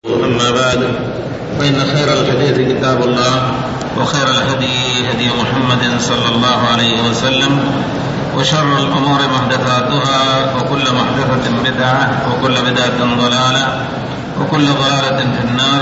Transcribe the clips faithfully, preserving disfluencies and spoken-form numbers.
أما بعد، فإن خير الحديث كتاب الله، وخير الهدي هدي محمد صلى الله عليه وسلم، وشر الأمور محدثاتها، وكل محدثة بدعة، وكل بدعة ضلالة، وكل ضلالة في النار.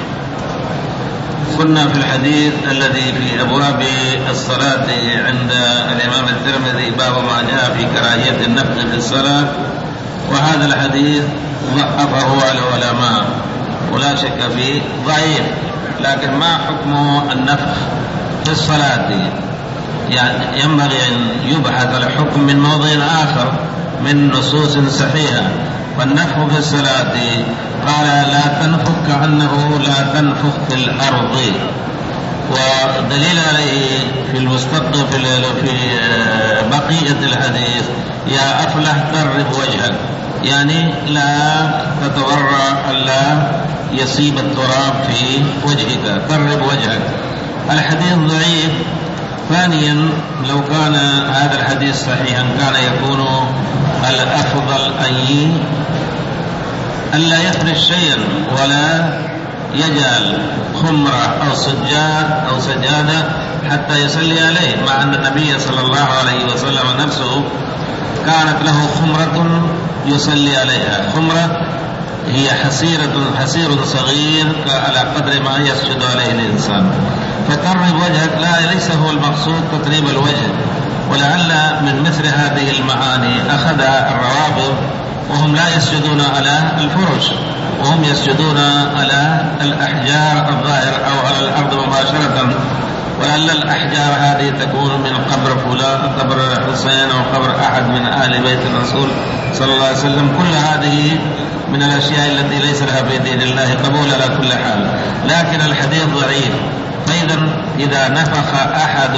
كنا في الحديث الذي في أبواب الصلاة عند الإمام الترمذي، باب ما جاء في كراهية النفخ في الصلاة، وهذا الحديث ضعفه العلماء ولا شك فيه ضعيف. لكن ما حكم النفخ في الصلاة؟ يعني ينبغي أن يبحث الحكم من موضع آخر من نصوص صحيحة. والنفخ في الصلاة قال لا تنفخ كأنه لا تنفخ في الأرض، ودليل عليه في المستقبل في بقية الحديث يا أفلح قرب وجهك، يعني لا تتورع ألا يصيب التراب في وجهك، قرب وجهك. الحديث ضعيف. ثانيا، لو كان هذا الحديث صحيحا كان يكون الأفضل أن ألا يفرش شيئا ولا يجعل خمرة أو سجاد أو سجادة حتى يصلي عليه، مع أن النبي صلى الله عليه وسلم نفسه كانت له خمرة يصلي عليها. خمرة هي حسيرة حسير صغير على قدر ما يسجد عليه الإنسان. فقرب وجهك لا ليس هو المقصود تقريب الوجه، ولعل من مثل هذه المعاني أخذ الروابط، وهم لا يسجدون على الفرش، وهم يسجدون على الأحجار الظاهر أو على الأرض مباشرة. ولعل الأحجار هذه تكون من قبر فلان، قبر حسين، أو قبر أحد من آل بيت الرسول صلى الله عليه وسلم. كل هذه من الأشياء التي ليس لها في دين الله قبول على كل حال، لكن الحديث ضعيف. فإذا إذا نفخ أحد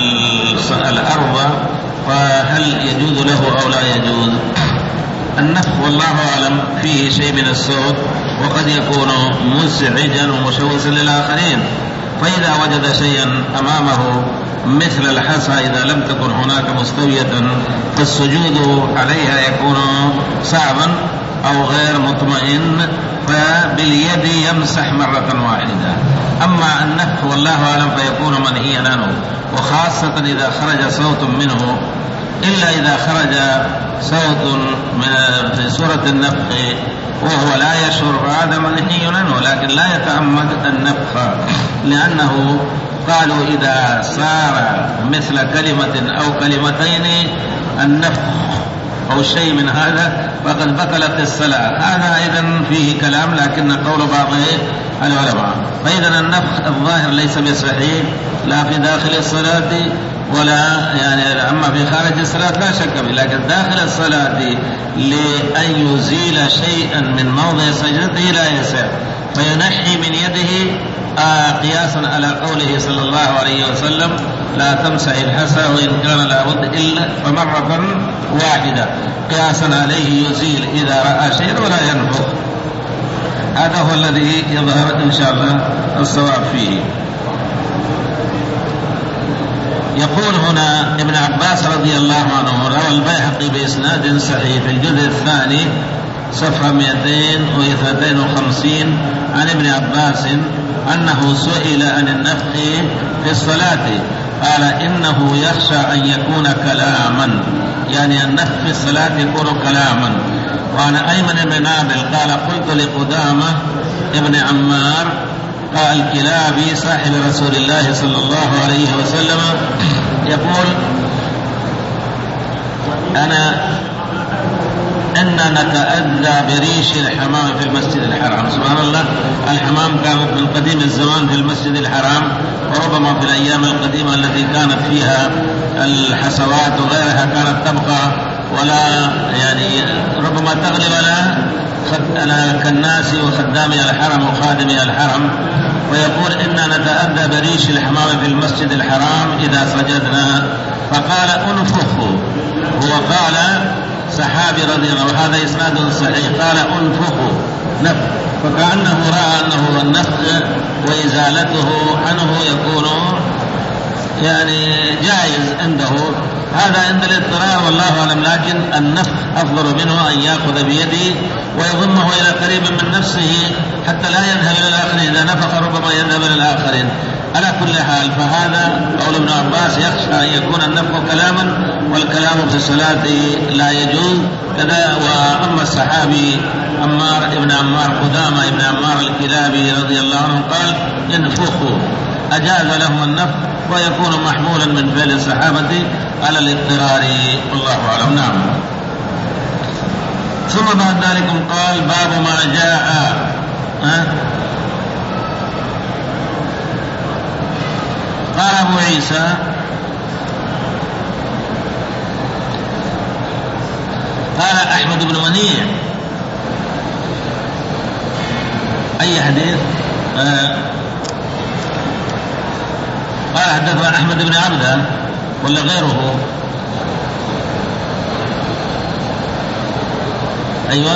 الأرض فهل يجوز له أو لا يجوز؟ النفخ والله أعلم فيه شيء من الصوت، وقد يكون مزعجا ومشوشا للآخرين. فإذا وجد شيئا أمامه مثل الحصى إذا لم تكن هناك مستوية فالسجود عليها يكون صعبا أو غير مطمئن، فباليد يمسح مرة واحدة. أما النفخ والله أعلم فيكون منهيا عنه، وخاصة إذا خرج صوت منه، إلا إذا خرج صوت من في سورة النفخ وهو لا يشعر فهذا منهي عنه، لكن لا يتعمد النفخ، لأنه قالوا إذا صار مثل كلمة أو كلمتين النفخ أو شيء من هذا فقد بطلت الصلاة. هذا أيضا فيه كلام، لكن قول بعض العلماء. فإذا النفخ الظاهر ليس بصحيح لا في داخل الصلاة ولا يعني أما في خارج الصلاة لا شك به، لكن داخل الصلاة لأن يزيل شيئا من موضع سجدته لا يسع، فينحي من يده آه قياسا على قوله صلى الله عليه وسلم لا تمسح الحسى وإن كان لابد إلا فمرة واحدة، قياسا عليه يزيل إذا رأى شيء ولا ينفخ. هذا هو الذي يظهر إن شاء الله الصواب فيه. يقول هنا ابن عباس رضي الله عنه، روى البيهقي بإسناد صحيح في الجزء الثاني صفحة مئتين واثنين وخمسين عن ابن عباس أنه سئل عن النفخ في الصلاة قال إنه يخشى أن يكون كلاما، يعني النفخ في الصلاة يكون كلاما. وعن أيمن بن نابل قال قلت لقدامة ابن عمار قال كلابي صاحب رسول الله صلى الله عليه وسلم يقول أنا أننا نتأذى بريش الحمام في المسجد الحرام. سبحان الله، الحمام كانت من قديم الزمان في المسجد الحرام، وربما في الأيام القديمة التي كانت فيها الحصوات وغيرها كانت تبقى ولا يعني ربما تغلب على كالناس وخدامي الحرم وخادمي الحرم. ويقول إننا نتأذى بريش الحمام في المسجد الحرام إذا سجدنا، فقال أنفخوا. هو قال صحابي رضي الله عنه، وهذا إسناد صحيح، قال أنفخوا نفخ، فكأنه رأى أنه النفخ وإزالته عنه يكون يعني جائز عنده. هذا عند الاضطرار والله أعلم، لكن النفخ أفضل منه أن يأخذ بيده ويضمه إلى قريب من نفسه حتى لا يذهب إلى الآخرين، إذا نفخ ربما يذهب إلى الآخرين. على كل حال فهذا قول ابن عباس يخشى أن يكون النفخ كلاما، والكلام في الصلاة لا يجوز كذا. وأما الصحابي عمار ابن عمار قدامة ابن عمار الكلابي رضي الله عنه قال انفخوا، أجاز لهم النفخ ويكون محمولا من فعل الصحابة على الاضطرار، والله أعلم. نعم. ثم بعد ذلك قال باب ما جاء أه؟ قال أبو عيسى قال أحمد بن منيع. أي حديث؟ آه قال حدثنا أحمد بن عبده ولا غيره؟ أيوة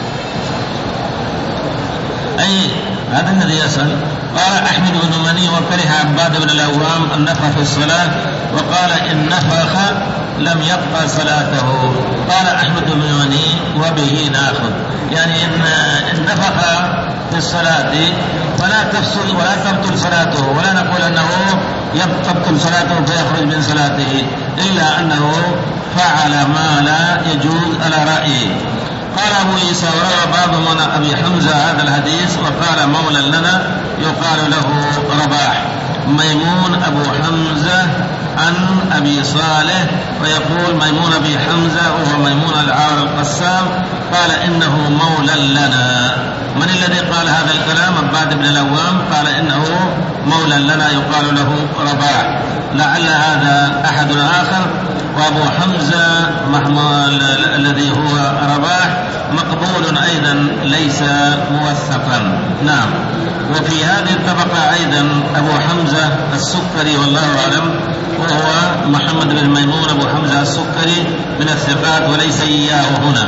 أي هذا الذي يسأل. قال أحمد بن مني وكره عباد بن الأوام النفخ في الصلاة، وقال إن نفخ لم يبقى صلاته. قال أحمد بن مني وبه ناخذ، يعني إن نفخ في الصلاة فلا تفسد ولا تبطل صلاته، ولا نقول أنه يبطل صلاته فيخرج من صلاته، إلا أنه فعل ما لا يجوز على رأيه. قال أبو عيسى وروى بعض من أبي حمزة هذا الحديث وقال مولى لنا يقال له رباح. ميمون أبو حمزة عن أبي صالح، ويقول ميمون أبي حمزة وهو ميمون العار القسام قال إنه مولى لنا. من الذي قال هذا الكلام؟ عباد بن الأوام قال إنه مولى لنا يقال له رباح، لعل هذا أحد آخر. وأبو حمزة محمول الذي هو رباح مقبول أيضا ليس موثقا. نعم. وفي هذه الطبقة أيضا أبو حمزة السكري والله أعلم، وهو محمد بن ميمون أبو حمزة السكري من الثقات وليس إياه هنا.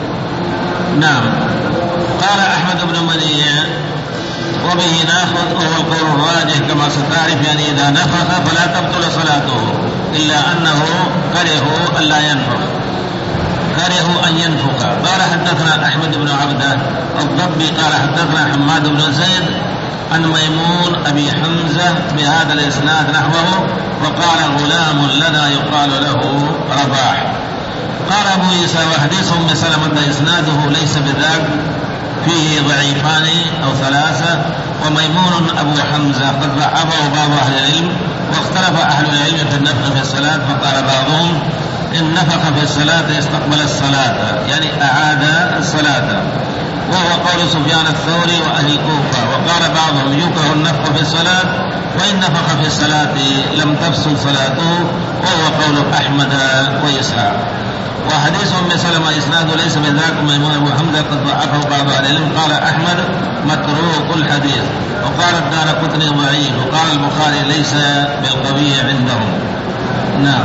نعم. قال أحمد بن منيع وبه ناخذ، وهو القول الراجح كما ستعرف، يعني إذا نفخ فلا تبطل صلاته، إلا أنه كرهوا ألا ينفخ، كرهوا أن ينفخ. قال حدثنا أحمد بن عبده الضبي قال حدثنا حماد بن زيد عن ميمون أبي حمزة بهذا الإسناد نحوه، وقال غلام لنا يقال له رباح. قال أبو عيسى وحديث أم سلمة إسناده ليس بذاك، فيه ضعيفان أو ثلاثة، وميمون أبو حمزة قد ضعفه بعض أهل العلم، واختلف أهل العلم في النفخ في الصلاة، فقال بعضهم إن نفخ في الصلاة استقبل الصلاة، يعني أعاد الصلاة، وهو قول سفيان الثوري وأهل الكوفة. وقال بعضهم يكره النفخ في الصلاة، وإن نفخ في الصلاة لم تفسد صلاته، وهو قول أحمد وإسحاق. وحديث أم سلمة إسناده ليس بذاك، ميمون أبو حمزة قد ضعفه بعض أهل العلم. قال أحمد متروك الحديث، وقال الدارقطني ضعيف، وقال البخاري ليس بالقوي عندهم. نعم.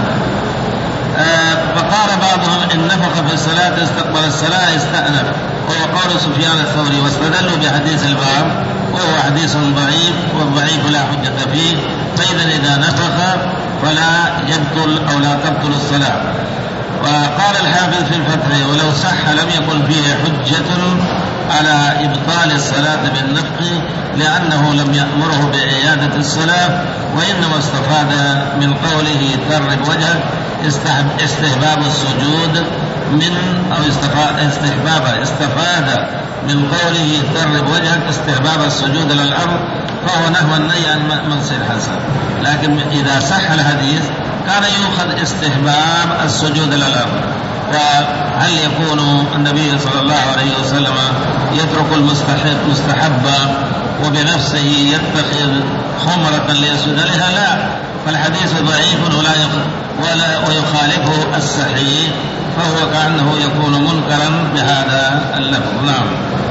آه فقال بعضهم إن نفخ في الصلاة استقبل الصلاة استأنف، وهو قول سفيان الثوري، واستدلوا بحديث الباب وهو حديث ضعيف، والضعيف لا حجة فيه، فإذا إذا نفخ فلا يبطل أو لا تبطل الصلاة. وقال الحافظ في الفتح ولو صح لم يكن فيه حجة على إبطال الصلاة بالنفخ، لأنه لم يأمره بإعادة الصلاة، وإنما استفاد من قوله ترب وجهك استحباب السجود من أو استحباب استفاد من قوله ترب وجهك استحباب السجود للأرض، فهو نحو النهي عن منصب الحسن. لكن إذا صح الحديث كان يؤخذ استحباب السجود للأرض. وهل يكون النبي صلى الله عليه وسلم يترك المستحب مستحبا وبنفسه يتخذ خمرة ليسجد لها؟ لا، فالحديث ضعيف ولا ولا ويخالفه الصحيح، فهو كأنه يكون منكرا بهذا اللفظ. نعم.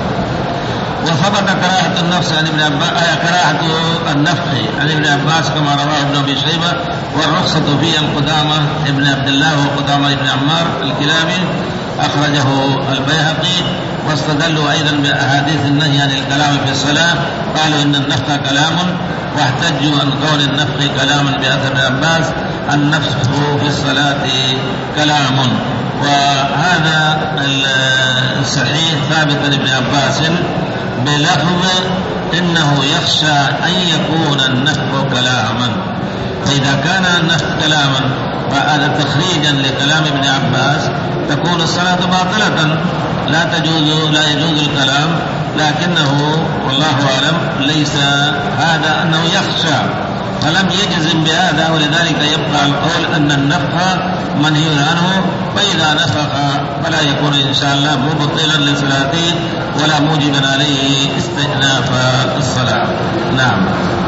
وثبت كراهة النفس عن ابن عباس كراهة النفخ عن ابن عباس كما رواه ابن أبي شيبة، والرخصة فيه القدامى ابن عبد الله وقدامى ابن عمار الكلابي أخرجه البيهقي. واستدلوا أيضا بأحاديث النهي عن الكلام في الصلاة، قالوا إن النفخ كلام، واحتجوا عن قول النفخ كلاما بأثر ابن عباس النفخ في الصلاة كلام. وهذا الصحيح ثابت عن ابن عباس بلفظ إنه يخشى أن يكون النفخ كلاما. فإذا كان النفخ كلاما فهذا تخريجا لكلام ابن عباس تكون الصلاة باطلة، لا تجوز لا يجوز الكلام، لكنه والله أعلم ليس هذا أنه يخشى، فلم يجزم بهذا، ولذلك يبقى القول أن النفخ منهي عنه، فإذا نفخ فلا يكون إن شاء الله مبطلا لصلاته ولا موجبا عليه استئناف الصلاة. نعم.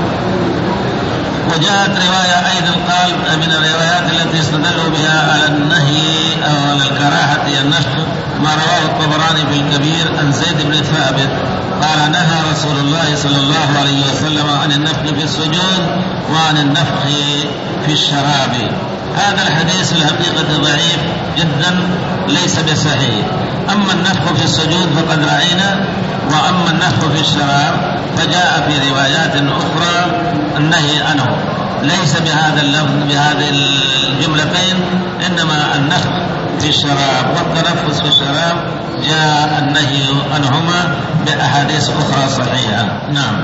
وجاءت رواية أيضا قال من الروايات التي استدلوا بها على النهي أو على الكراهة النفخ ما رواه الطبراني في الكبير عن زيد بن ثابت قال نهى رسول الله صلى الله عليه وسلم عن النفخ في السجود وعن النفخ في الشراب. هذا الحديث الحقيقة ضعيف جدا ليس بصحيح. أما النفخ في السجود فقد رأينا، وأما النفخ في الشراب فجاء في روايات أخرى النهي عنه، ليس بهذا اللفظ بهذه الجملتين، إنما النفخ في الشراب والتنفس في الشراب جاء النهي عنهما بأحاديث أخرى صحيحة. نعم.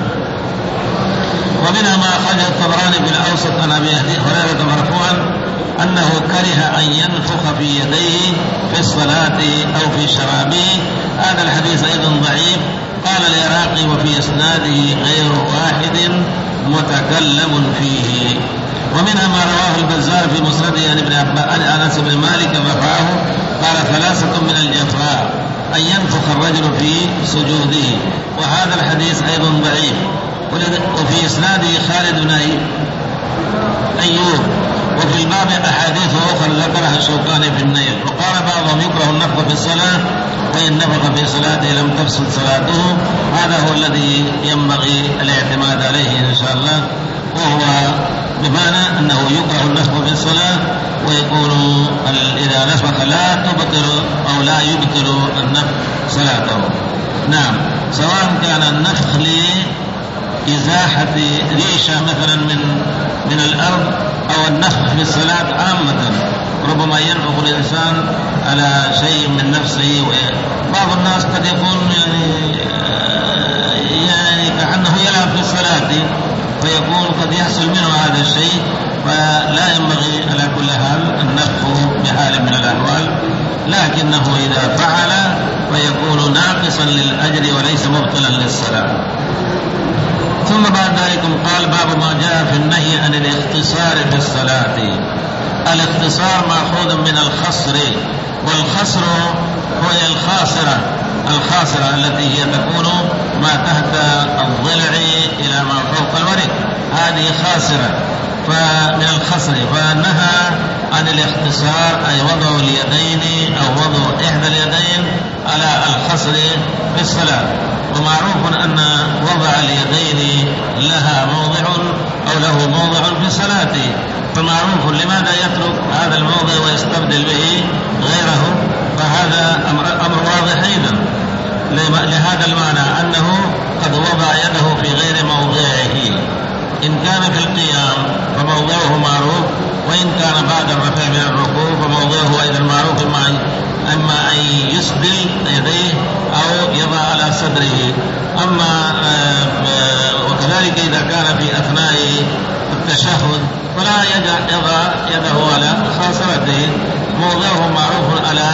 ومنها ما أخرجه الطبراني في الأوسط عن أبي هريرة مرفوعا أنه كره أن ينفخ في يديه في الصلاة أو في شرابه. هذا الحديث أيضا ضعيف. قال العراقي وفي إسناده غير واحد متكلم فيه. ومنها ما رواه البزار في مسنده عن ابن عباس أنس بن مالك رفعه قال ثلاثة من الجفاء أن ينفخ الرجل في سجوده، وهذا الحديث أيضا ضعيف. وفي إسناده خالد بن أيوب. وفي الباب أحاديث أخرى ذكرها الشوكاني في النيل. وقال بعضهم يكره النفخ في الصلاة، وإن نفخ في صلاته لم تفسد صلاته. هذا هو الذي ينبغي الاعتماد عليه إن شاء الله، وهو بمعنى أنه يكره النفخ في الصلاة، ويكون إذا نفخ لا تبطل أو لا يبطل النفخ صلاته. نعم. سواء كان النفخ لإزاحة ريشة مثلا من من الأرض أو النفخ في الصلاة عامة. ربما ينفخ الإنسان على شيء من نفسه، وبعض الناس قد يكون يعني يعني كأنه يلعب في الصلاة، فيكون قد يحصل منه هذا الشيء، فلا ينبغي على كل حال النفخ بحال من الأحوال، لكنه إذا فعل فيكون ناقصا للأجر وليس مبطلا للصلاة. ثم بعد ذلك قال باب ما جاء في النهي عن الاختصار في الصلاة. الاختصار مأخوذ من الخصر، والخصر هو الخاصرة الخاصرة التي هي تكون ما تحت الضلع إلى ما فوق الورك، هذه خاصرة فمن الخصر. فنهى عن الاختصار أي وضع اليدين أو وضع إحدى اليدين على الخصر في الصلاة. ومعروف أن وضع اليدين لها موضع أو له موضع في صلاته، فمعروف لماذا يترك هذا الموضع ويستبدل به غيره، فهذا أمر, أمر واضح أيضا. لهذا المعنى أنه قد وضع يده في غير موضعه، إن كان في القيام فموضعه معروف، وإن كان بعد الرفع من الركوع فموضعه أيضا معروف، أما أن يسدل يديه أو يضع على صدره. أما وكذلك إذا كان في أثناء التشهد فلا يضع يده على خاصرته، موضعه معروف على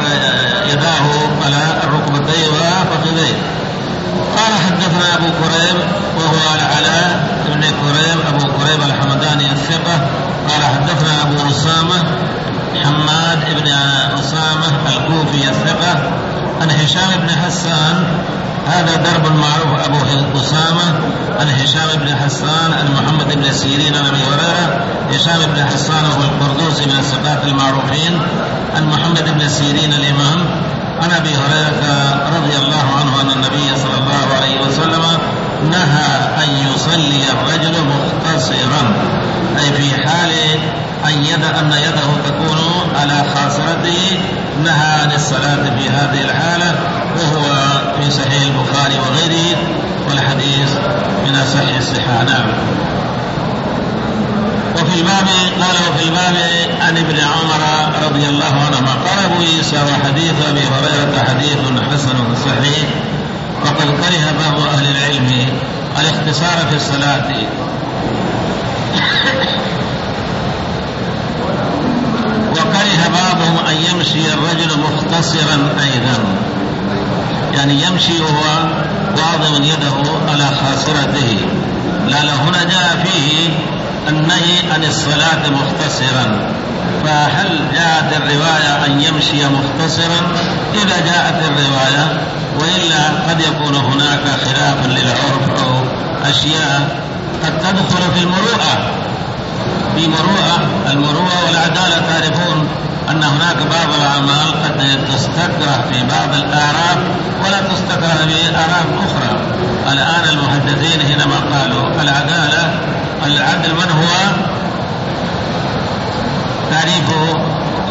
يداه على الركبتين وفخذيه. قال حدثنا أبو كريب وهو العلاء بن كريب أبو كريب الحمداني الثقة قال حدثنا أبو أسامة حماد بن أسامة الكوفي الثقة عن هشام بن حسان، هذا درب معروف أبو أسامة عن هشام بن حسان عن محمد بن سيرين عن أبي هريرة. هشام بن حسان هو القردوسي من الثقات المعروفين، عن محمد بن سيرين الإمام عن أبي هريرة رضي الله عنه أن النبي صلى الله عليه وسلم نهى أن يصلي الرجل مختصرا، أي في حال أن يد أن يده تكون على خاصرته، نهى عن الصلاة في هذه الحالة، وهو في صحيح البخاري وغيره، والحديث من صحيح الصحة. نعم. وفي الباب قالوا في الباب عن ابن عمر رضي الله عنهما قال أبو عيسى وحديث أبي هريرة حديث حسن صحيح. وقد كره بعض أهل العلم الاختصار في الصلاة وكره بعضهم أن يمشي الرجل مختصرا أيضا، يعني يمشي وهو واضع يده على خاصرته. لا هنا جاء فيه النهي عن الصلاة مختصرا، فهل جاءت الرواية أن يمشي مختصرا؟ إذا جاءت الرواية، وإلا قد يكون هناك خلاف للعرف أو أشياء قد تدخل في المروءة. في مروءة المروءة والعدالة، تعرفون أن هناك بعض الأعمال قد تستكره في بعض الأعراف ولا تستكره في أعراف أخرى. الآن المحدثين حينما قالوا العدالة، العدل من هو؟ تعريفه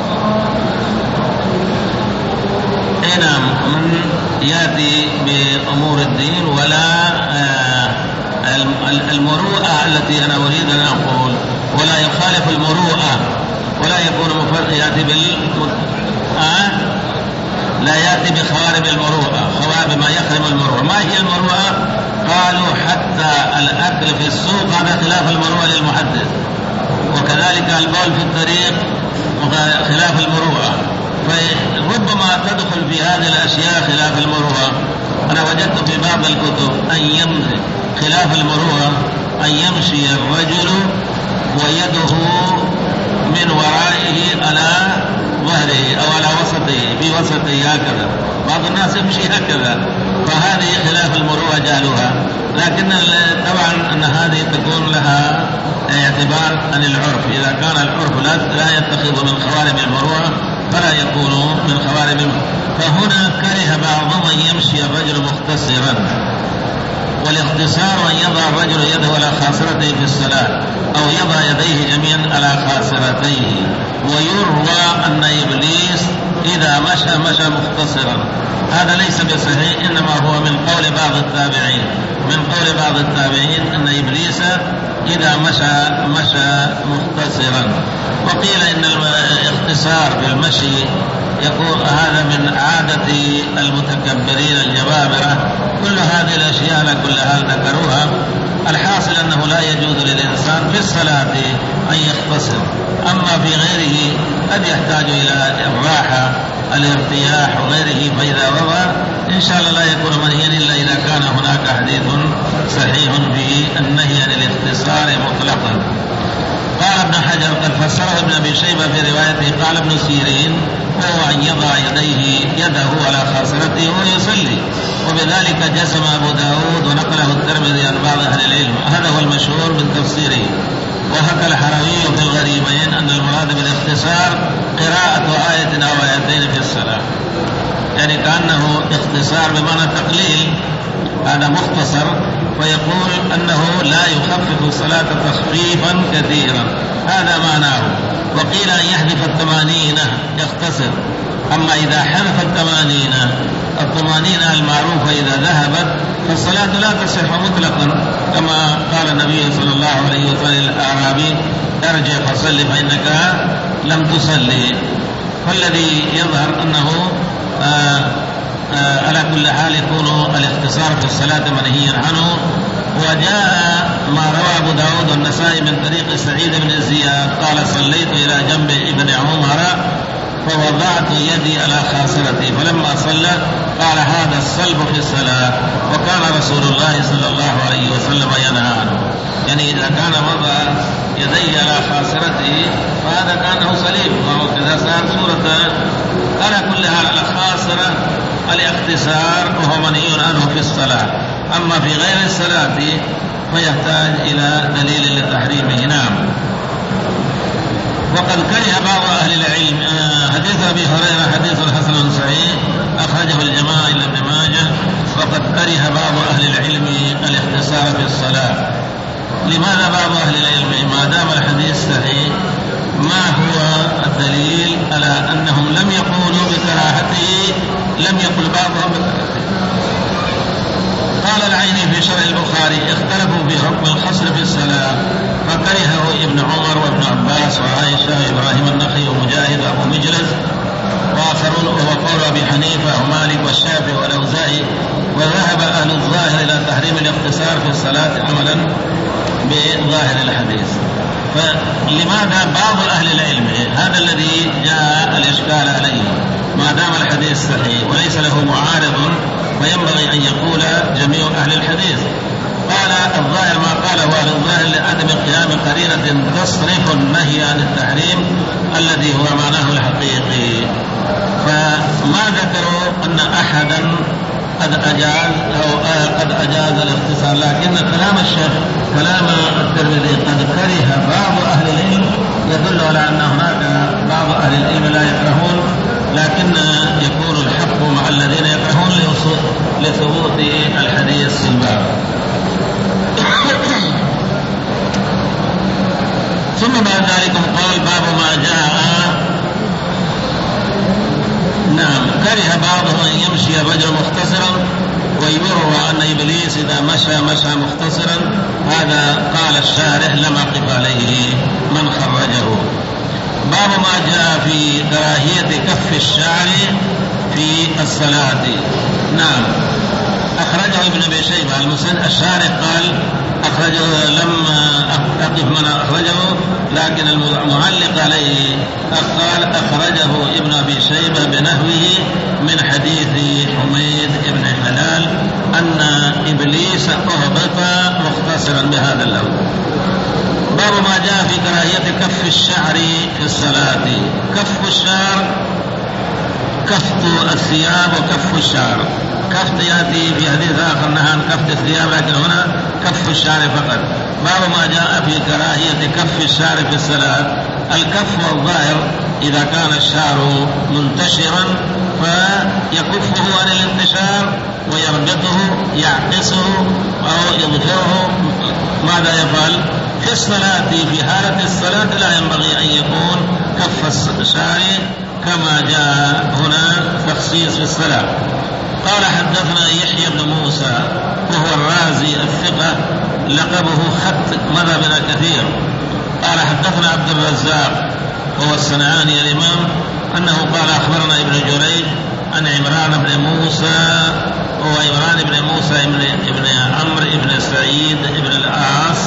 هنا من يأتي بأمور الدين، ولا المروءة التي أنا أريد أن أقول، ولا يخالف المروءة، ولا يكون مفرد يأتي بال آه؟ لا يأتي بخوارم المروءة، خوارم ما يخرم المروءة. ما هي المروءة؟ قالوا حتى الأكل في السوق هذا خلاف المروءة للمحدث، وكذلك البول في الطريق خلاف المروءة. فربما تدخل في هذه الأشياء خلاف المروءة. أنا وجدت في بعض الكتب أن يمشي خلاف المروءة أن يمشي الرجل ويده من ورائه على ظهره أو على وسطه، في وسطه هكذا. بعض الناس يمشي هكذا، فهذه خلاف المروءة جعلوها. لكن طبعا أن هذه تكون لها اعتبار عن العرف. إذا كان العرف لا يتخذ من خوارم المروءة فلا يكون من خوارم المروءة. فهنا كره بعضهم أن يمشي الرجل مختصرا، والاختصار أن يضع الرجل يده على خاصرته في الصلاة أو يضع يديه جميعا على خاصرتيه. ويروى أن إبليس إذا مشى مشى مختصرا. هذا ليس بصحيح، إنما هو من قول بعض التابعين من قول بعض التابعين أن إبليس إذا مشى مشى مختصرا. وقيل إن الاختصار بالمشي يقول هذا من عادة المتكبرين الجبابرة. كل هذه الأشياء على كل حال ذكروها. الحاصل أنه لا يجوز للإنسان في الصلاة أن يختصر، أما في غيره قد يحتاج إلى الراحة الارتياح وغيره، فإذا وضع إن شاء الله لا يكون منهيا إلا إذا كان هناك حديث صحيح في النهي عن الاختصار مطلقا. قال ابن حجر قد فسره ابن أبي شيبة في روايته قال ابن سيرين وهو أن يضع يديه يده على خاصرته وهو يصلي، وبذلك جزم أبو داود ونقله الترمذي عن بعض أهل العلم. هذا هو المشهور من تفسيره. وحكى الحروي في الغريبين أن المراد بالاختصار قراءة آية أو آيتين في الصلاة، يعني كأنه اختصار بمعنى تقليل، هذا مختصر. ويقول أنه لا يخفف الصلاة تخفيفا كثيرا، هذا معناه. وقيل أن يحذف الثمانين يختصر. أما إذا حذف الثمانين الطمانينة المعروفة إذا ذهبت فالصلاة لا تصح مطلقا، كما قال النبي صلى الله عليه وسلم الأعرابي ارجع فصلي فإنك لم تصلي. فالذي يظهر أنه آآ آآ على كل حال يكون الاختصار في الصلاة منهيا عنه. وجاء ما روى أبو داود والنسائي من طريق سعيد بن زياد قال صليت إلى جنب ابن عمر فوضعت يدي على خاصرتي فلما صلى قال هذا الصلب في الصلاة، وكان رسول الله صلى الله عليه وسلم ينهى عنه. يعني إذا كان وضع يديه على خاصرته فهذا كأنه صليب، وكذا صار صورة. على كل حال على خاصرة الاختصار وهو منهي عنه في الصلاة. أما في غير الصلاة فيحتاج إلى دليل لتحريمه. نعم. وقد كره بعض أهل العلم حديث أبي هريرة حديث حسن صحيح أخرجه الجماعة إلى ابن ماجه. وقد كره بعض أهل العلم الاختصار في الصلاة. لماذا بعض أهل العلم؟ ما دام الحديث صحيح ما هو الدليل على أنهم لم يقولوا بكراهته؟ لم يقل بعضهم بكراهته. قال العيني في شرح البخاري اختلفوا في حكم الخصر في الصلاة فكرهه ابن عمر وابن عباس وعائشة وإبراهيم النخعي ومجاهد وأبو مجلس وآخرون، وهو قول أبي حنيفة ومالك والشافعي والأوزاعي، وذهب أهل الظاهر إلى تحريم الاختصار في الصلاة عملا بظاهر الحديث. فلماذا بعض أهل العلم هذا الذي جاء الإشكال عليه ما دام الحديث صحيح وليس له معارض فينبغي أن يقول جميع أهل الحديث. قال الظاهر ما قاله أهل الظاهر لعدم قيام قرينة تصرف النهي عن التحريم الذي هو معناه الحقيقي، فما ذكروا أن أحدا قد أجاز أو قد أجاز الاختصار، لكن كلام الشيخ كلام الترمذي قد كره بعض أهل العلم يدل على أن هناك بعض أهل العلم لا يكرهون، لكن يكون الحق مع الذين يكرهون لثبوت الحديث في الباب. ثم بعد ذلك قال باب ما جاء نعم كره بعضهم أن يمشي الرجل مختصرا، ويروى أن إبليس إذا مشى مشى مختصرا، هذا قال الشارح لما قف عليه من خرجه. باب ما جاء في كراهية كف الشعر في الصلاة. نعم أخرجه ابن أبي شيبة المسند، الشارح قال أخرجه لم أقف من أخرجه، لكن المعلق عليه قال أخرجه ابن أبي شيبة بنحوه من حديث حميد بن حلال أن إبليس أهبط مختصرا بهذا اللفظ. باب ما جاء في كراهية كف الشعر في الصلاة. كف الشعر كف الثياب وكف الشعر. كف يأتي في حديث آخر نهى عن كف الثياب، لكن هنا كف الشعر فقط. باب ما جاء في كراهية كف الشعر في الصلاة. الكف والظاهر إذا كان الشعر منتشرا فيكفه عن الانتشار ويربطه يعقصه أو يضفره. ماذا يفعل في الصلاة؟ في حالة الصلاة لا ينبغي أن يكون كف الشعر كما جاء هنا تخصيص في الصلاة. قال حدثنا يحيى بن موسى وهو الرازي الثقة لقبه خط مر بنا كثير. قال حدثنا عبد الرزاق وهو الصنعاني الإمام أنه قال أخبرنا ابن جريج عن عمران بن موسى وهو عمران بن موسى ابن, ابن عمرو ابن سعيد ابن الأعاص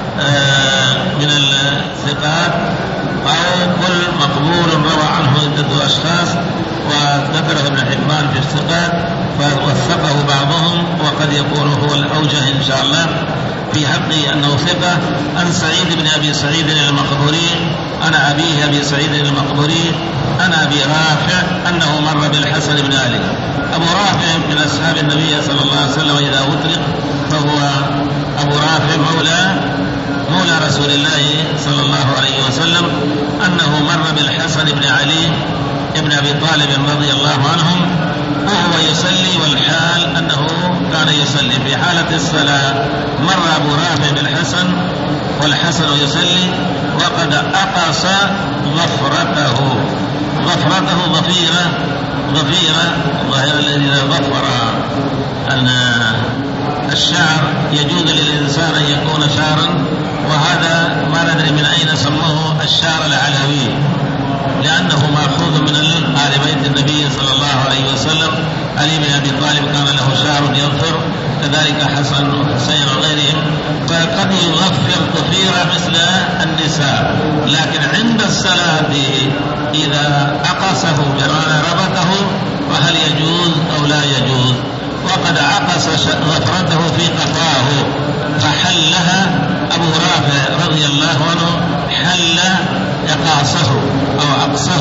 من الثقات، أو كل مقبول روى عنه عدة أشخاص، وذكره ابن حبان في الثقات فوثقه بعضهم، وقد يكون هو الأوجه إن شاء الله في حقه أنه ثقة. عن سعيد بن أبي سعيد المقبوري أنا أبيه أبي سعيد المقبوري أنا أبي رافع أنه مر بالحسن بن علي. أبو رافع من أصحاب النبي صلى الله عليه وسلم إذا أطلق فهو أبو رافع مولى مولى رسول الله صلى الله عليه وسلم، أنه مر بالحسن بن علي ابن أبي طالب رضي الله عنهم وهو يصلي، والحال أنه كان يصلي في حالة الصلاة. مر أبو رافع بالحسن والحسن يصلي وقد أقص ظفرته. ظفرته ظفيرة ظفيرة ظاهر الذي ظفر أن الشعر يجوز للإنسان أن يكون شعرا، وهذا ما ندري من أين سموه الشعر العلوي، لأنه مأخوذ من آل بيت النبي صلى الله عليه وسلم. علي بن أبي طالب كان له شعر يظفر، كذلك حسن وحسين وغيرهم، فقد يغفر ظفيرة مثل النساء، لكن عند الصلاة إذا أقصه بمعنى ربطه فهل يجوز أو لا يجوز؟ وقد عقص ظفرته في قفاه فحلها أبو رافع رضي الله عنه، حل إقاصه أو عقصه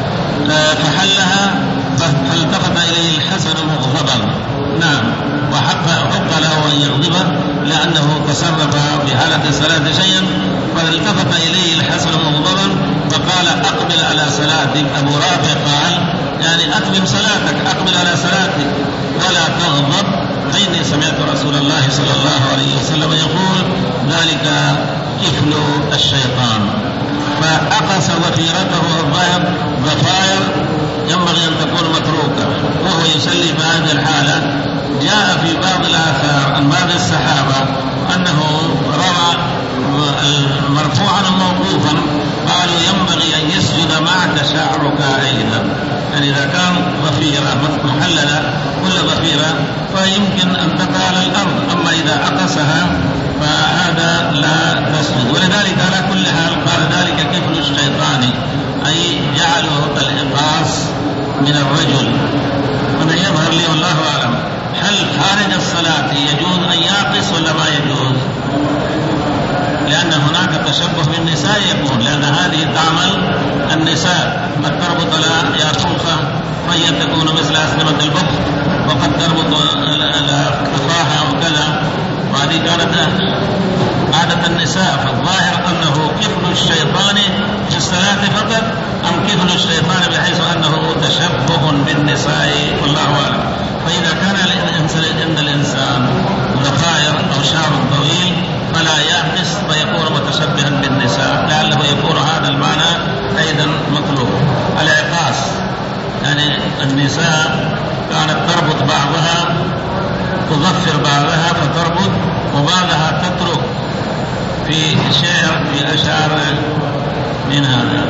فحلها، فالتفت إليه الحسن مغضبا. نعم، وحق حق له أن يغضبه لأنه تصرف في حالة الصلاة شيئا، فالتفت إليه الحسن مغضبا فقال أقبل على صلاتك. أبو رافع قال يعني أتمم صلاتك، أقبل على صلاتك ولا تغضب، فإني سمعت رسول الله صلى الله عليه وسلم يقول ذلك كفل الشيطان. فأقص ضفيرته الظاهر ضفائر ينبغي أن تكون متروكة وهو يصلي في هذه الحالة. جاء في بعض الآثار عن بعض الصحابة أنه روى مرفوعا وموقوفا قالوا ينبغي أن يسجد معك شعرك أيضا، يعني إذا كان ضفيرة محللة كل ضفيرة فيمكن أن تقع على الأرض، أما إذا أقصها فهذا لا تسجد. ولذلك على كل حال قال ذلك كفل الشيطان، أي جعله الإقاص من الرجل. هذا يظهر لي والله أعلم هل خارج الصلاة يجوز أن يقص ولا ما يجوز؟ لأن هناك تشبه بالنساء يكون، لأن هذه تعمل النساء قد تربط على ياقوتة وهي تكون مثل أسنمة البخت، وقد تربط القفاها وكذا، وهذه كانت عادة النساء. فالظاهر أنه كفل الشيطان في الصلاة فقط أم كفل الشيطان بحيث أنه تشبه بالنساء والله أعلم. فإذا كان عند الإنسان ضفائر أو شعر طويل فلا يعكس فيكون متشبها بالنساء، لعله يكون هذا المعنى أيضا مطلوب. العقاص يعني النساء كانت تربط بعضها، تظفر بعضها فتربط، وبعضها تترك في شعر في أشعار من هذا.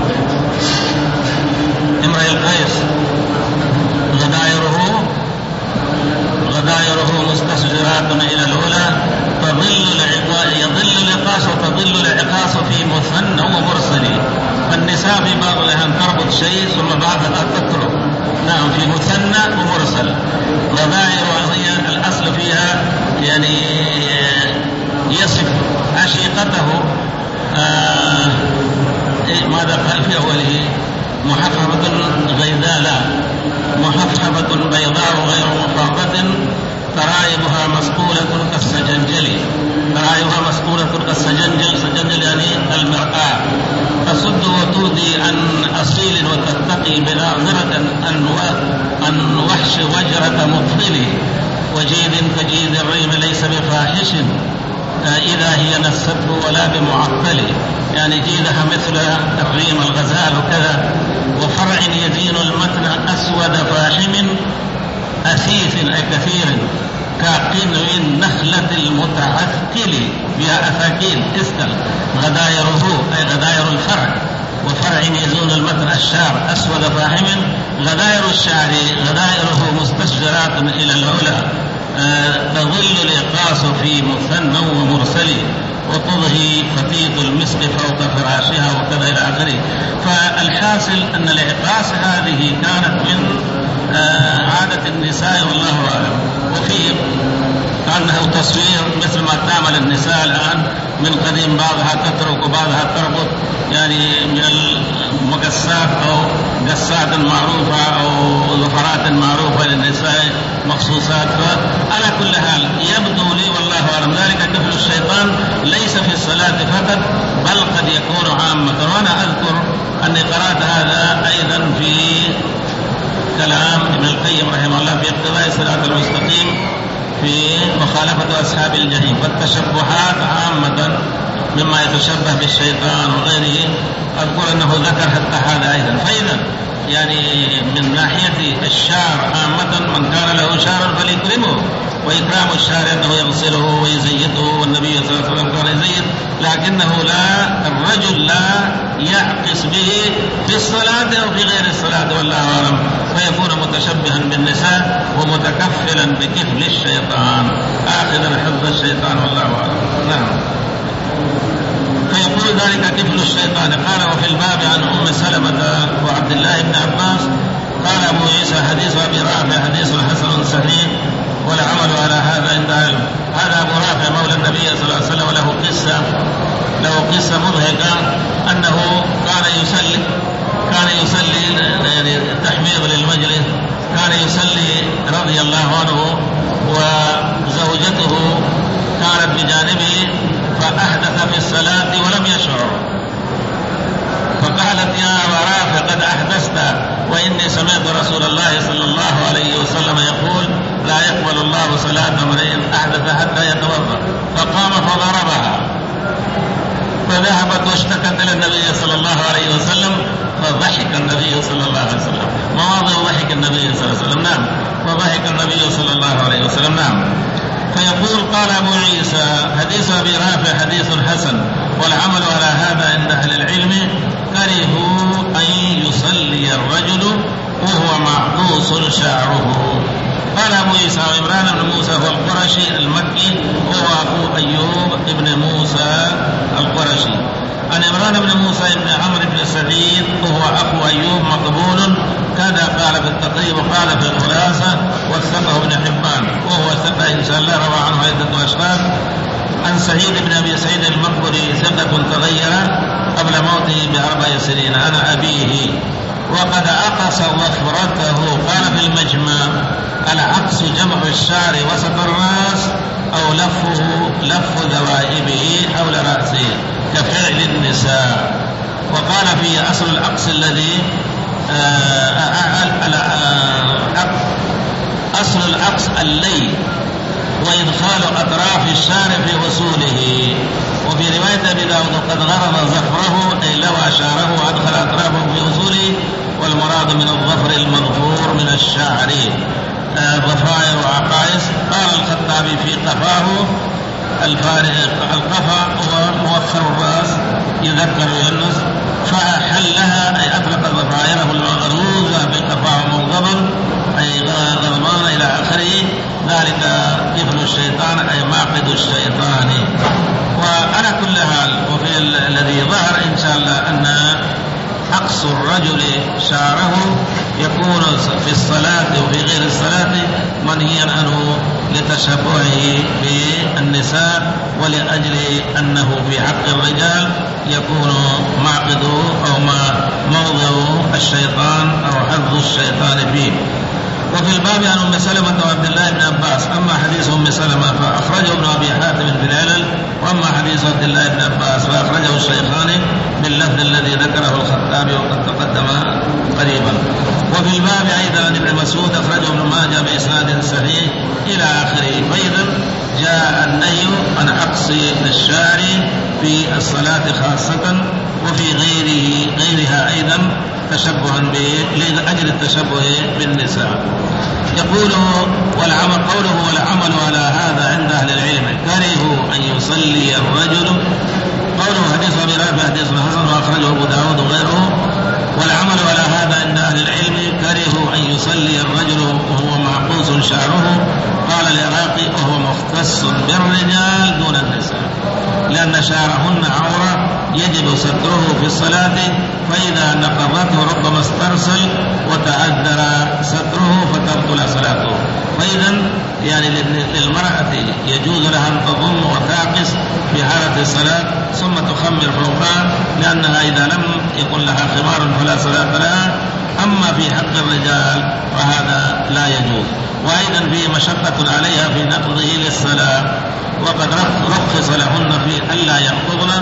امرئ القيس غدائره غدائره مستصغرات إلى الأولى، تظل يظل العقاص وتظل العقاص في مثنى ومرسل. فالنساء في بعض الأحيان تربط شيء ثم بعضها تترك، نعم في مثنى ومرسل. غدائر هي الأصل فيها يعني يصف عشيقته آه ماذا قال في أوله؟ محففة غيداء، لا محففة بيضاء غير مفاضة، ترائبها مسقولة كالسجنجل. ترائبها مسقولة كالسجنجل، سجنجل يعني المرآة. تصد وتودي عن أصيل وتتقي بناظرة عن وحش وجرة مبطل، وجيد كجيد الريم ليس بفاحش إذا هي نسته ولا بمعطل، يعني جيدها مثل الريم الغزال وكذا. وفرع يزين المتن أسود فاحم أثيث أي كثير، كقنو النخلة المتعثكل بها أثاكيل إسكل. غدائره أي غدائر الفرع، وفرع يزون المتن الشعر أسود فاحم. غدائر الشعر غدائره مستشجرات إلى العلا، آه تظل الإقاص في مثنى ومرسل، وتضهي فتيط المسك فوق فراشها وكذا إلى آخره. فالحاصل أن الإقاص هذه كانت من آه عادة النساء والله أعلم، وفيه كأنه تصوير مثل ما تعمل النساء الآن من قديم، بعضها تترك وبعضها تربط، يعني من المقصات أو قصات معروفة أو ظفرات معروفة للنساء مخصوصات. فعلى كل حال يبدو لي والله أعلم ذلك كفل الشيطان ليس في الصلاة فقط بل قد يكون عامة. وأنا أذكر أني قرأت هذا أيضا في كلام ابن القيم رحمه الله في اقتضاء الصراط المستقيم في مخالفة أصحاب الجحيم. فالتشبهات عامة مما يتشبه بالشيطان وغيره، أذكر أنه ذكر حتى هذا أيضا. فإذا يعني من ناحية الشعر عامة من كان له شعر فليكرمه، وإكرام الشعر أنه يغسله ويزيته، والنبي صلى الله عليه وسلم كان يزيت، لكنه لا الرجل لا يعقص به في الصلاة أو في غير الصلاة والله أعلم، فيكون متشبها بالنساء ومتكفلا بكفل الشيطان آخذا حفظ الشيطان والله أعلم. نعم. فيقول ذلك كفل الشيطان. قال وفي الباب عن أم سلمة وعبد الله بن عباس قال أبو عيسى حديث أبي رافع حديث حسن صحيح والعمل على هذا عند أهله. هذا أبو رافع مولى النبي صلى الله عليه وسلم له قصة له قصة مضحكة أنه كان يصلي كان يصلي يعني تحميض للمجلس، كان يصلي رضي الله عنه وزوجته كانت بجانبه فأحدث في الصلاة ولم يشعر، فقالت يا أبا رافع قد أحدث حدثت وإني سمعت رسول الله صلى الله عليه وسلم يقول لا يقبل الله صلاة امرئ أحدث حتى يتوضأ. فقام فضربها فذهبت واشتكت إلى النبي صلى الله عليه وسلم فضحك النبي صلى الله عليه وسلم. مواضع ضحك النبي صلى الله عليه وسلم نعم وضحك النبي صلى الله عليه وسلم نعم. فيقول قال أبو عيسى حديث أبي رافع حديث حسن والعمل على هذا عند أهل العلم كرهوا أن يصلي الرجل وهو معقوس شعره. قال أبو عيسى عمران بن موسى هو القرشي المكي وهو أبو أيوب ابن موسى القرشي عن عمران بن موسى بن عمرو بن سعيد وهو أخو أيوب مقبول كذا قال في التقريب وقال في الخلاصة وثقه ابن حبان وهو ثقة إن شاء الله روى عنه عدة أشخاص. عن سعيد بن أبي سعيد المقبري ثقة تغير قبل موته بأربع سنين عن أبيه وقد عقص ظفرته. قال في المجمع العقص جمع الشعر وسط الرأس أو لفه لف ذوائبه حول رأسه كفعل النساء. وقال في أصل العقص الذي أصل العقص اللي وإدخال أطراف الشعر في وصوله. وفي رواية أبي داود قد غرض ظفره أي لوى شعره وأدخل أطرافه في وصوله والمراد من الظفر المظفور من الشعر ضفائر وعقائص. قال الخطابي في قفاه القفا هو موخر الرأس يذكر يونس فحلها أي أطلق ضفائره المغروزة بقفاه مغضبا أي غضبان إلى آخره ذلك قفل الشيطان أي معقد الشيطان. وعلى كل حال وفي الذي ظهر إن شاء الله أن عقص الرجل شعره يكون في الصلاة وفي غير الصلاة منهيا عنه لتشبهه بالنساء ولأجل أنه في حق الرجال يكون معقد أو موضع الشيطان أو حظ الشيطان فيه. وفي الباب عن أم سلمة وعبد الله بن عباس. أما حديث أم سلمة فأخرجه ابن أبي حاتم في العلل وأما حديث عبد الله بن عباس فأخرجه الشيخان باللفظ الذي ذكره الخطابي وقد تقدم قريبا. وفي الباب أيضا عن ابن مسعود أخرجه ابن ماجه بإسناد صحيح إلى آخره. فإذا جاء النهي عن عقص الشعر في الصلاة خاصة وفي غيره غيرها أيضا تشبها لأجل التشبه بالنساء. يقول والعمل قوله والعمل على هذا عند أهل العلم كرهوا أن يصلي الرجل. قوله حديث أبي رافع حديث حسن وأخرجه أبو داود وغيره. والعمل على هذا عند أهل العلم كرهوا أن يصلي الرجل وهو معقوس شعره. قال العراقي وهو مختص بالرجال دون النساء لأن شعرهن عورة يجب ستره في الصلاة فإذا نقضته ربما استرسل وتعذر ستره فتبطل صلاته. فإذا يعني للمرأة يجوز لها أن تضم وتعكس في حالة الصلاة ثم تخمر فوقها لأنها إذا لم يكن لها خمار فلا صلاة لها. أما في حق الرجال فهذا لا يجوز. وأيضا فيه مشقة عليها في نقضه للصلاة وقد رخص لهن في ألا ينقضن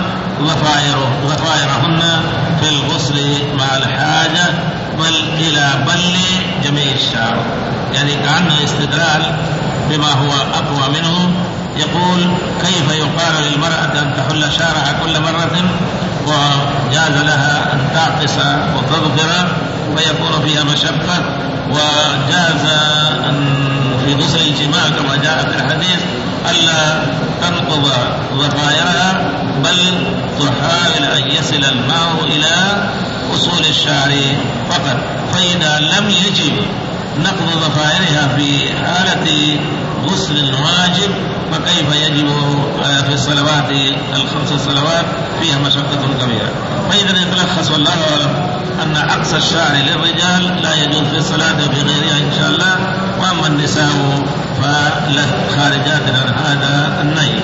ضفائرهن في الغسل مع الحاجة بل إلى بل جميع الشعر يعني كأنه استدلال بما هو أقوى منه. يقول كيف يقال للمرأة أن تحل شعرها كل مرة وجاز لها أن تعقص وتظفر ويكون فيها مشقة وجاز أن في غسل الجماع كما جاء في الحديث ألا تنقض ضفائرها بل تحاول أن يصل الماء إلى وصول الشعر فقط. فإذا لم يجب نقض ضفائرها في حالة غسل واجب فكيف يجب في الصلوات الخمس الصلوات فيها مشقة كبيرة. فإذا يتلخص والله أعلم أن عقص الشعر للرجال لا يجوز في الصلاة وفي غيرها إن شاء الله. وأما النساء فله خارجات عن هذا النهي.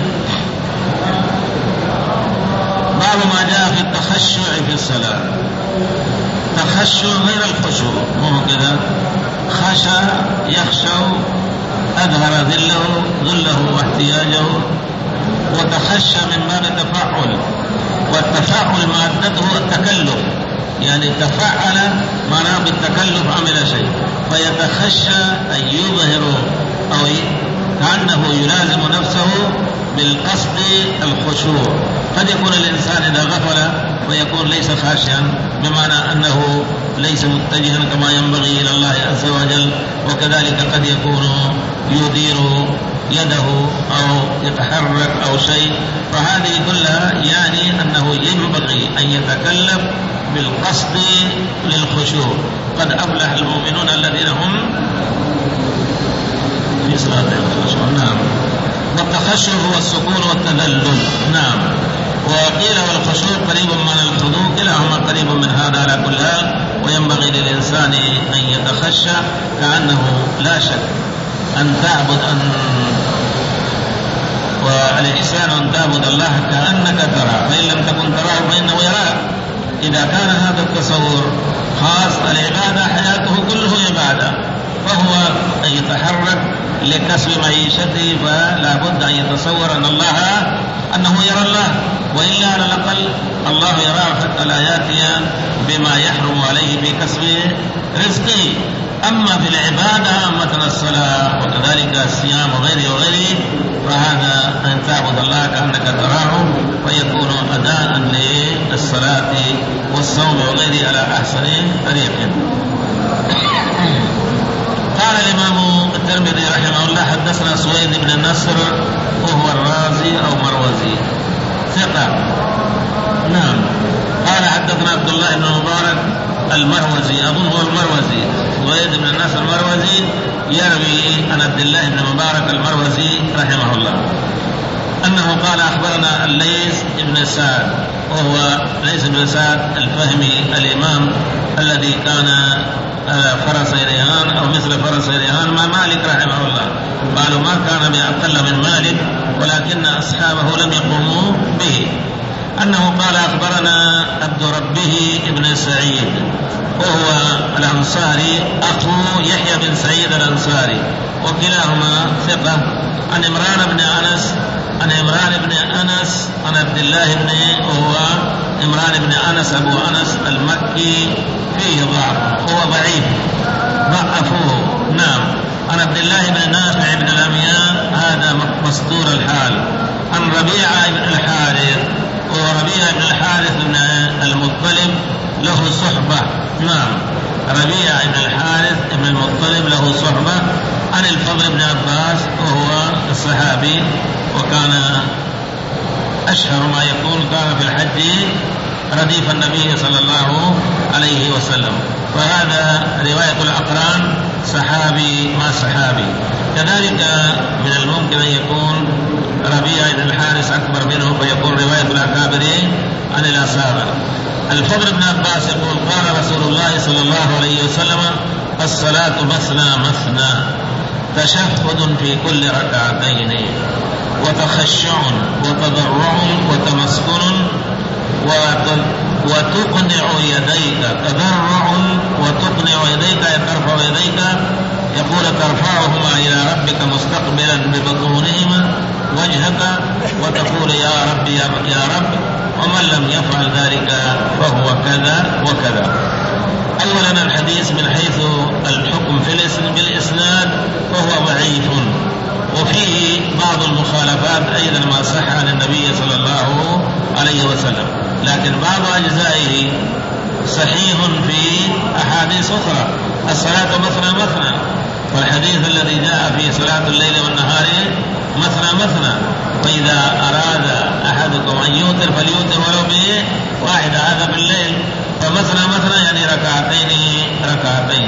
باب ما جاء في التخشع في الصلاة. تخشع غير الخشوع مو كذا خشى يخشى أظهر ذله ذله واحتياجه وتخشى من باب التفاعل والتفاعل مادته التكلف يعني تفعل معناه بالتكلف عمل شيء، فيتخشى أن يظهر أو كأنه يلازم نفسه بالقصد الخشوع. قد يكون الإنسان إذا غفل ويكون ليس خاشعا بمعنى أنه ليس متجها كما ينبغي إلى الله عز وجل، وكذلك قد يكون يدير يده أو يتحرك أو شيء، فهذه كلها يعني أنه ينبغي أن يتكلف بالقصد للخشوع. قد أفلح المؤمنون الذين هم في صلاتهم خاشعون. نعم. والتخشع هو السكون والتذلل. نعم. وقيل والخشوع قريب من الخضوع، كلاهما قريب من هذا على كل حال. وينبغي للإنسان أن يتخشع كأنه لا شك أن تعبد أن والإحسان أن تعبد الله كأنك تراه، فإن لم تكن تراه فإنه يراك. إذا كان هذا التصور خاص العبادة حياته كله عبادة، فهو أن يتحرك لكسب معيشته، فلا بد أن يتصور أن الله أنه يرى الله، وإلا على الأقل الله يراه حتى لا يأتي بما يحرم عليه في كسب رزقه. أما في العبادة مثل الصلاة وكذلك الصيام وغيره وغيره فهذا أن تعبد الله كأنك تراه، فيكون أداء للصلاة والصوم وغيره على أحسن طريق. قال الإمام الترمذي رحمه الله حدثنا سويد بن النصر وهو الرازي أو مروزي ثقة. نعم. قال حدثنا عبد الله بن مبارك المروزي، أظن هو المروزي، سويد بن النصر المروزي يروي عن عبد الله بن مبارك المروزي رحمه الله أنه قال أخبرنا الليث بن سعد، وهو ليث بن سعد الفهمي الإمام الذي كان فرس ريهان أو مثل فرس ريهان مع مالك رحمه الله، قالوا ما كان بأقل من مالك ولكن أصحابه لم يقوموا به، أنه قال أخبرنا عبد ربه ابن سعيد وهو الأنصاري أخو يحيى بن سعيد الأنصاري، وكلاهما ثقة، عن عمران بن أنس عن عمران بن أنس عن عبد الله بن وهو عمران بن أنس أبو أنس المكي فيه ضعف، هو ضعيف ضعفوه. نعم. عن عبد الله بن نافع بن الأميان هذا مصدور الحال، عن ربيعة بن الحارث وهو ربيعة بن الحارث بن المطلب له صحبة. نعم. ربيعة بن الحارث بن المطلب له صحبة عن الفضل بن عباس وهو الصحابي، وكان أشهر ما يكون كان في الحج رديف النبي صلى الله عليه وسلم، وهذا رواية الأقران صحابي ما صحابي. كذلك من الممكن أن يكون ربيعة بن الحارث أكبر منه فيكون رواية الأكابر عن الأصابع. الفضل بن عباس يقول قال رسول الله صلى الله عليه وسلم الصلاة مثنى مثنى، تشهد في كل ركعتين وتخشع وتضرع وتمسكن وتقنع يديك، تضرع وتقنع يديك ترفع يديك، يقول ترفعهما إلى ربك مستقبلا ببطونهما وجهك وتقول يا رب يا رب، ومن لم يفعل ذلك فهو كذا وكذا. أولا الحديث من حيث الحكم في بالإسناد فهو ضعيف، وفيه بعض المخالفات أيضا ما صح عن النبي صلى الله عليه وسلم، لكن بعض أجزائه صحيح في أحاديث أخرى. الصلاة مثنى مثنى، والحديث الذي جاء في صلاة الليل والنهار مثنى مثنى، فإذا أراد أحدكم أن يوتر فليوتر ولو به واحد هذا بالليل، فمثنى مثنى يعني ركعتين ركعتين.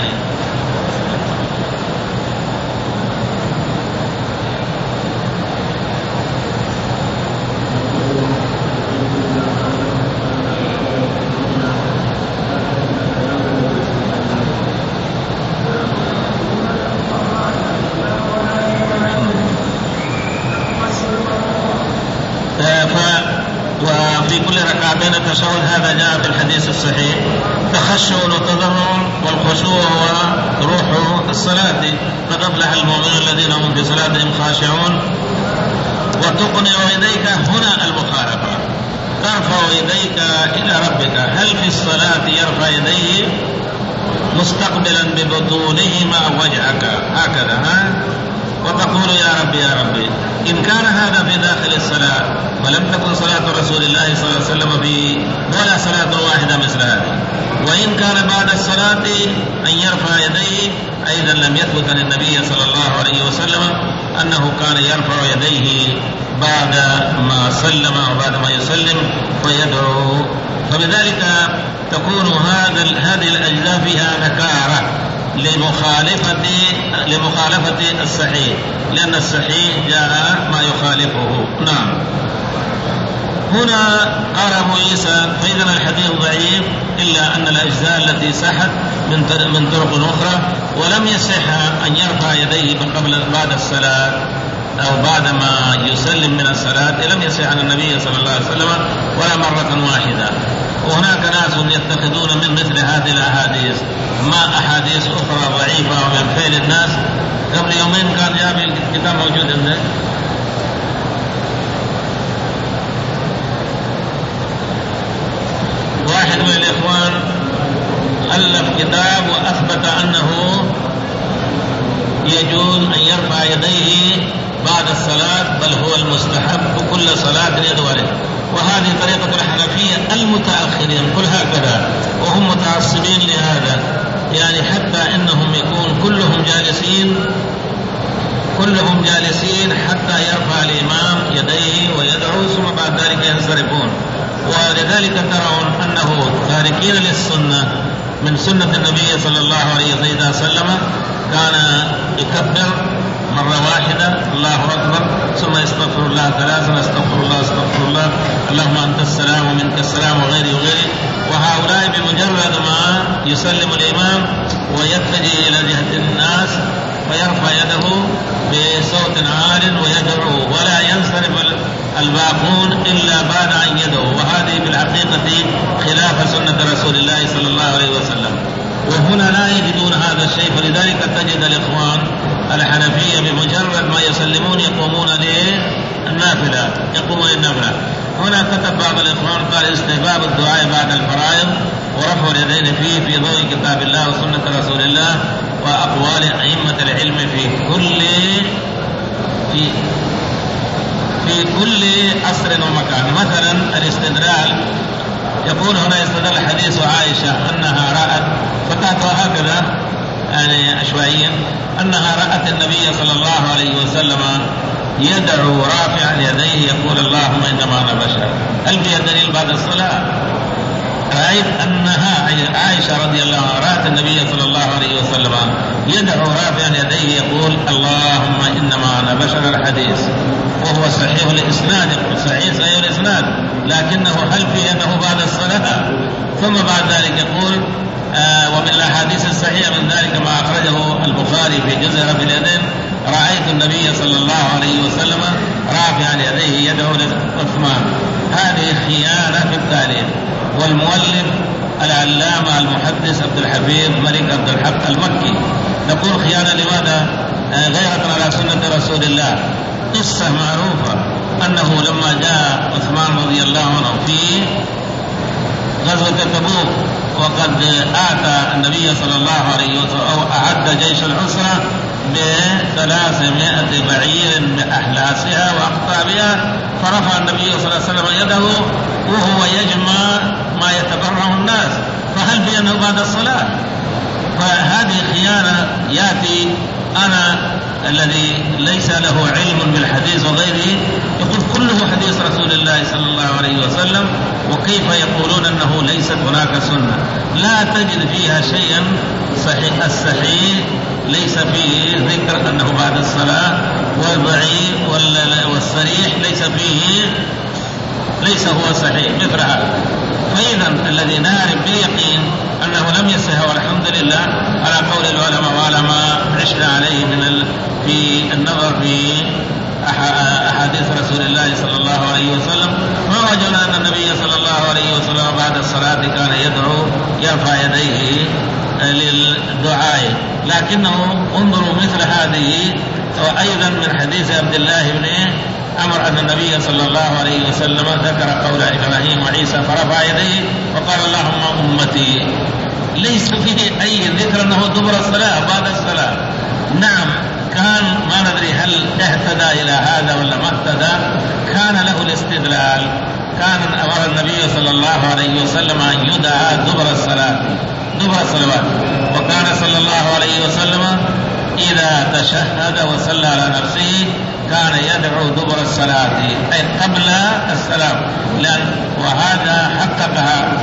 وفي كل ركعتين التشهد، هذا جاء في الحديث الصحيح. تخشع وتضرع والخشوع هو روح الصلاة، قد أفلح المؤمنون الذين هم في صلاتهم خاشعون. وتقنع يديك هنا المخالفة، ترفع يديك إلى ربك، هل في الصلاة يرفع يديه مستقبلا ببطونهما وجهك هكذا ها؟ وتقول يا ربي يا ربي. إن كان هذا في داخل الصلاة ولم تكن صلاة رسول الله صلى الله عليه وسلم في ولا صلاة واحدة مثل هذه، وإن كان بعد الصلاة أن يرفع يديه أيضا لم يثبت عن النبي صلى الله عليه وسلم أنه كان يرفع يديه بعد ما سلم وبعد ما يسلم ويدعو. فبذلك تكون هذا هذه الأجزاء فيها نكارة لمخالفة لمخالفة الصحيح، لأن الصحيح جاء ما يخالفه. نعم. هنا قال أبو عيسى فإذا الحديث ضعيف إلا أن الأجزاء التي صحت من طرق أخرى، ولم يصح أن يرفع يديه قبل بعد الصلاة أو بعد ما يسلم من الصلاة، لم يصح عن النبي صلى الله عليه وسلم ولا مرة واحدة. وهناك ناس يتخذون من مثل هذه الأحاديث ما أحاديث أخرى ضعيفة ومن فعل الناس. قبل يومين كان جاء الكتاب موجود عندك، واحد من الإخوان ألف كتاب وأثبت أنه يجوز أن يرفع يديه بعد الصلاة، بل هو المستحب كل صلاة يدعو عليه. وهذه طريقة الحنفية المتأخرين كل هكذا، وهم متعصبين لهذا، يعني حتى إنهم يكون كلهم جالسين كلهم جالسين حتى يرفع الإمام يديه ويدعو ثم بعد ذلك ينصرفون. ولذلك ترون أنه تاركين للسنة من سنة النبي صلى الله عليه وسلم كان يكبر مرة واحدة الله أكبر ثم يستغفر الله ثلاثا، استغفر الله استغفر الله اللهم أنت السلام ومنك السلام وغيره وغيره. وهؤلاء بمجرد ما يسلم الإمام ويتجه إلى جهة الناس ويرفع يده بصوت عال ويدعو، ولا ينصرف الباقون إلا بعد أن يدعو. وهذه بالحقيقة خلاف سنة رسول الله صلى الله عليه وسلم، وهنا لا يجدون هذا الشيء. فلذلك تجد الإخوان الحنفية بمجرد ما يسلمون يقومون للنافلة يقومون للنافلة. هنا كتب بعض الإخوان قال استحباب الدعاء بعد الفرائض ورفع اليدين فيه في ضوء كتاب الله وسنة رسول الله وأقوال أئمة العلم في كل في في كل عصر ومكان. مثلا الاستدلال يقول هنا يستدل حديث عائشة أنها رأت فتاتها هكذا يعني عشوائيا أنها رأت النبي صلى الله عليه وسلم يدعو رافعا يديه يقول اللهم إنما أنا بشر. هل فيها دليل بعد الصلاة؟ رأيت أنها عائشة رضي الله عنها رأت النبي صلى الله عليه وسلم يدعو رافعا يديه يقول اللهم إنما أنا بشر، الحديث وهو صحيح الإسناد، صحيح صحيح الإسناد، لكنه هل في أنه بعد الصلاة؟ ثم بعد ذلك يقول آه ومن الأحاديث الصحيحة من ذلك ما أخرجه البخاري في جزء رفع اليدين رأيت النبي صلى الله عليه وسلم رافعا يديه يدعو لعثمان. هذه خيانة في التاريخ. والمؤلف العلامة المحدث عبد الحفيظ ملك عبد الحق المكي نقول خيانة لماذا؟ آه غيرة على سنة رسول الله. قصة معروفة أنه لما جاء عثمان رضي الله عنه في غزوة تبوك وقد آتى النبي صلى الله عليه وسلم أو أعد جيش العسرة بثلاثمائة بعير بأحلاسها وأقطابها، فرفع النبي صلى الله عليه وسلم يده وهو يجمع ما يتبرع الناس، فهل في أنه بعد الصلاة؟ فهذه خيانة. يأتي أنا الذي ليس له علم بالحديث وغيره يقول كله حديث رسول الله صلى الله عليه وسلم، وكيف يقولون أنه ليست هناك سنة؟ لا تجد فيها شيئا صحيح. الصحيح ليس فيه ذكر أنه بعد الصلاة، والضعيف والصريح ليس فيه ليس هو صحيح مثل هذا. فإذا الذي نعرف باليقين أنه لم يصح والحمد لله على قول العلماء وعلى ما عشنا عليه من في النظر في أحاديث رسول الله صلى الله عليه وسلم، فهو وجدنا أن النبي صلى الله عليه وسلم بعد الصلاة كان يدعو يرفع يديه للدعاء، لكنه انظروا مثل هذه. وأيضا من حديث عبد الله بن عمر أن النبي صلى الله عليه وسلم ذكر قول إبراهيم وعيسى فرفع يديه وقال اللهم أمتي، ليس فيه أي ذكر أنه دبر الصلاة بعد الصلاة. نعم كان ما ندري هل اهتدى إلى هذا ولا ما اهتدى، كان له الاستدلال. كان أمر النبي صلى الله عليه وسلم أن يدعى دبر الصلاة دبر الصلوات، وكان صلى الله عليه وسلم إذا تشهد وصلى على نفسه كان يدعو دبر الصلاة أي قبل السلام، لأن وهذا حققها.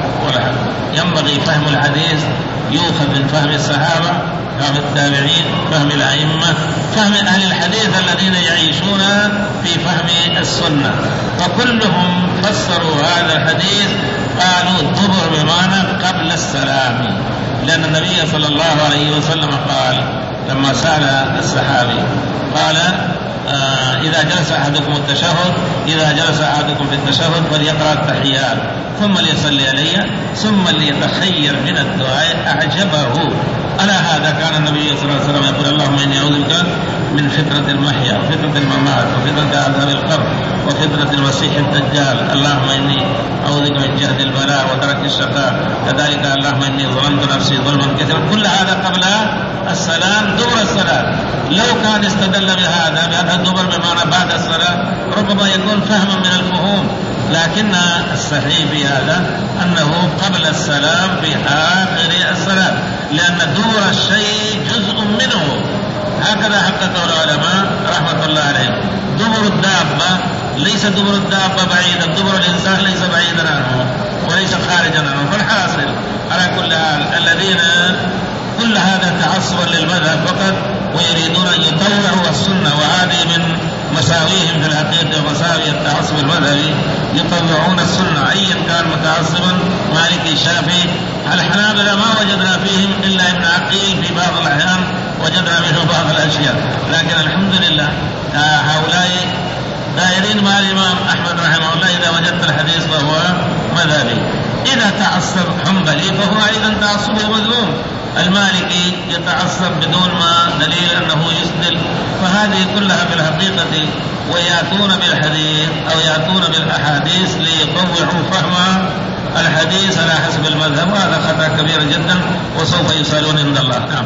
ينبغي فهم الحديث يؤخذ من فهم الصحابة، فهم التابعين، فهم الأئمة، فهم أهل الحديث الذين يعيشون في فهم السنة، وكلهم فسروا هذا الحديث قالوا الدبر بمعنى قبل السلام، لأن النبي صلى الله عليه وسلم قال لما سأل الصحابي قال آه إذا جلس أحدكم التشهد إذا جلس أحدكم في التشهد فليقرأ التحيات ثم ليصلي علي ثم ليتخير من الدعاء أعجبه. على هذا كان النبي صلى الله عليه وسلم يقول اللهم إني أعوذ بك من فتنة المحيا وفتنة الممات وفتنة عذاب القبر وفتنة المسيح الدجال، اللهم إني أعوذ بك من جهد البلاء ودرك الشقاء، كذلك اللهم إني ظلمت نفسي ظلما كثيرا. كل هذا قبل السلام دبر الصلاة. لو كان استدل بهذا بأن الدبر بمعنى بعد الصلاة ربما يكون فهما من الفهوم، لكن الصحيح في هذا أنه قبل السلام في آخر الصلاة، لأن دبر الشيء جزء منه. هكذا حققه العلماء رحمة الله عليهم. دبر الدابة ليس دبر الدابة بعيدا، دبر الإنسان ليس بعيدا عنه وليس خارجا عنه. فالحاصل على كل حال الذين كل هذا تعصبا للمذهب فقط ويريدون أن يطوروا السنة، وهذه من مساويهم في الحقيقة ومساوي التعصب المذهبي، يطورون السنة أيا كان متعصبا مالكي شافعي. الحنابلة ما وجدنا فيهم إلا ابن عقيل في بعض الأحيان وجدنا منه بعض الأشياء، لكن الحمد لله هؤلاء دائرين مع الإمام أحمد رحمه الله. إذا وجدت الحديث فهو مذهبي، إذا تعصب حنبلي فهو أيضا تعصبه مذموم. المالكي يتعصب بدون ما دليل أنه يسدل، فهذه كلها في الحقيقة ويأتون بالحديث أو يأتون بالأحاديث ليطوعوا فهم الحديث على حسب المذهب، وهذا خطأ كبير جدا وسوف يسألون عند الله. نعم.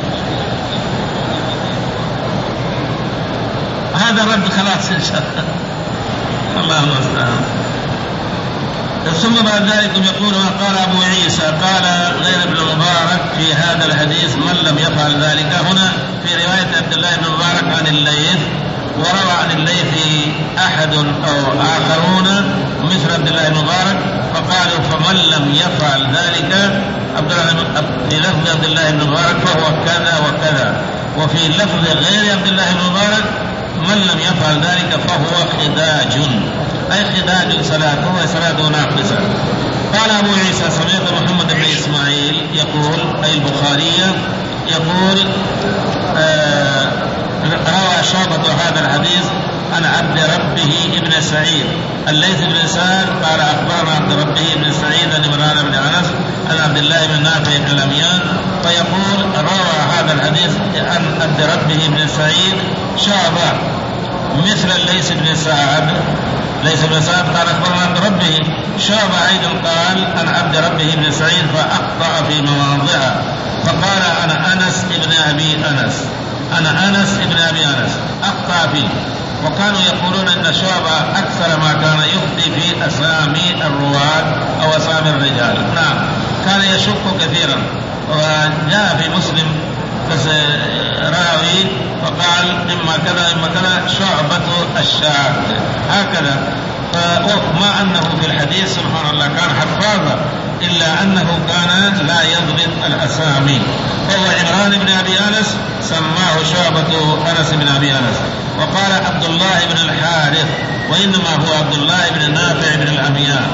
هذا رد خلاص إن شاء الله. الله المستعان. ثم بعد ذلك يقول ما قال أبو عيسى قال غير ابن المبارك في هذا الحديث من لم يفعل ذلك. هنا في رواية عبد الله بن المبارك عن الليث، وروى عن الليث أحد أو آخرون مثل عبد الله بن المبارك فقالوا فمن لم يفعل ذلك في لفظ عبد الله بن المبارك فهو كذا وكذا، وفي لفظ غير عبد الله بن المبارك من لم يفعل ذلك فهو خداج، أي خداج صلاته وصلاته ناقصة. قال أبو عيسى سمعت محمد بن إسماعيل يقول أي البخاري يقول آه روى شعبة هذا الحديث عن عبد ربه ابن سعيد. الليث بن سعد قال أخبرنا عبد ربه ابن سعيد عن عمران بن أنس عن عبد الله بن نافع بن الأميان، فيقول روى هذا الحديث عن عبد ربه ابن سعيد شعبة مثل الليث بن سعد. ليس بن سعد قال أخبرنا عبد ربه، شعبة أيضا قال عن عبد ربه ابن سعيد فأخطأ في مواضعها، فقال أنا أنس ابن أبي أنس أنا أنس ابن أبي أنس أخطأ فيه. وكانوا يقولون أن شعبة أكثر ما كان يخطئ في أسامي الرواة أو أسامي الرجال. نعم كان يشك كثيرا، وجاء في مسلم بس راوي فقال إما كذا إما كذا شعبة الشاك هكذا. فما أنه في الحديث سبحان الله كان حفاظا إلا أنه كان لا يضبط الأسامي. فهو عمران بن أبي أنس سماه شعبة أنس بن أبي أنس. وقال عبد الله بن الحارث وإنما هو عبد الله بن نافع بن الأميان.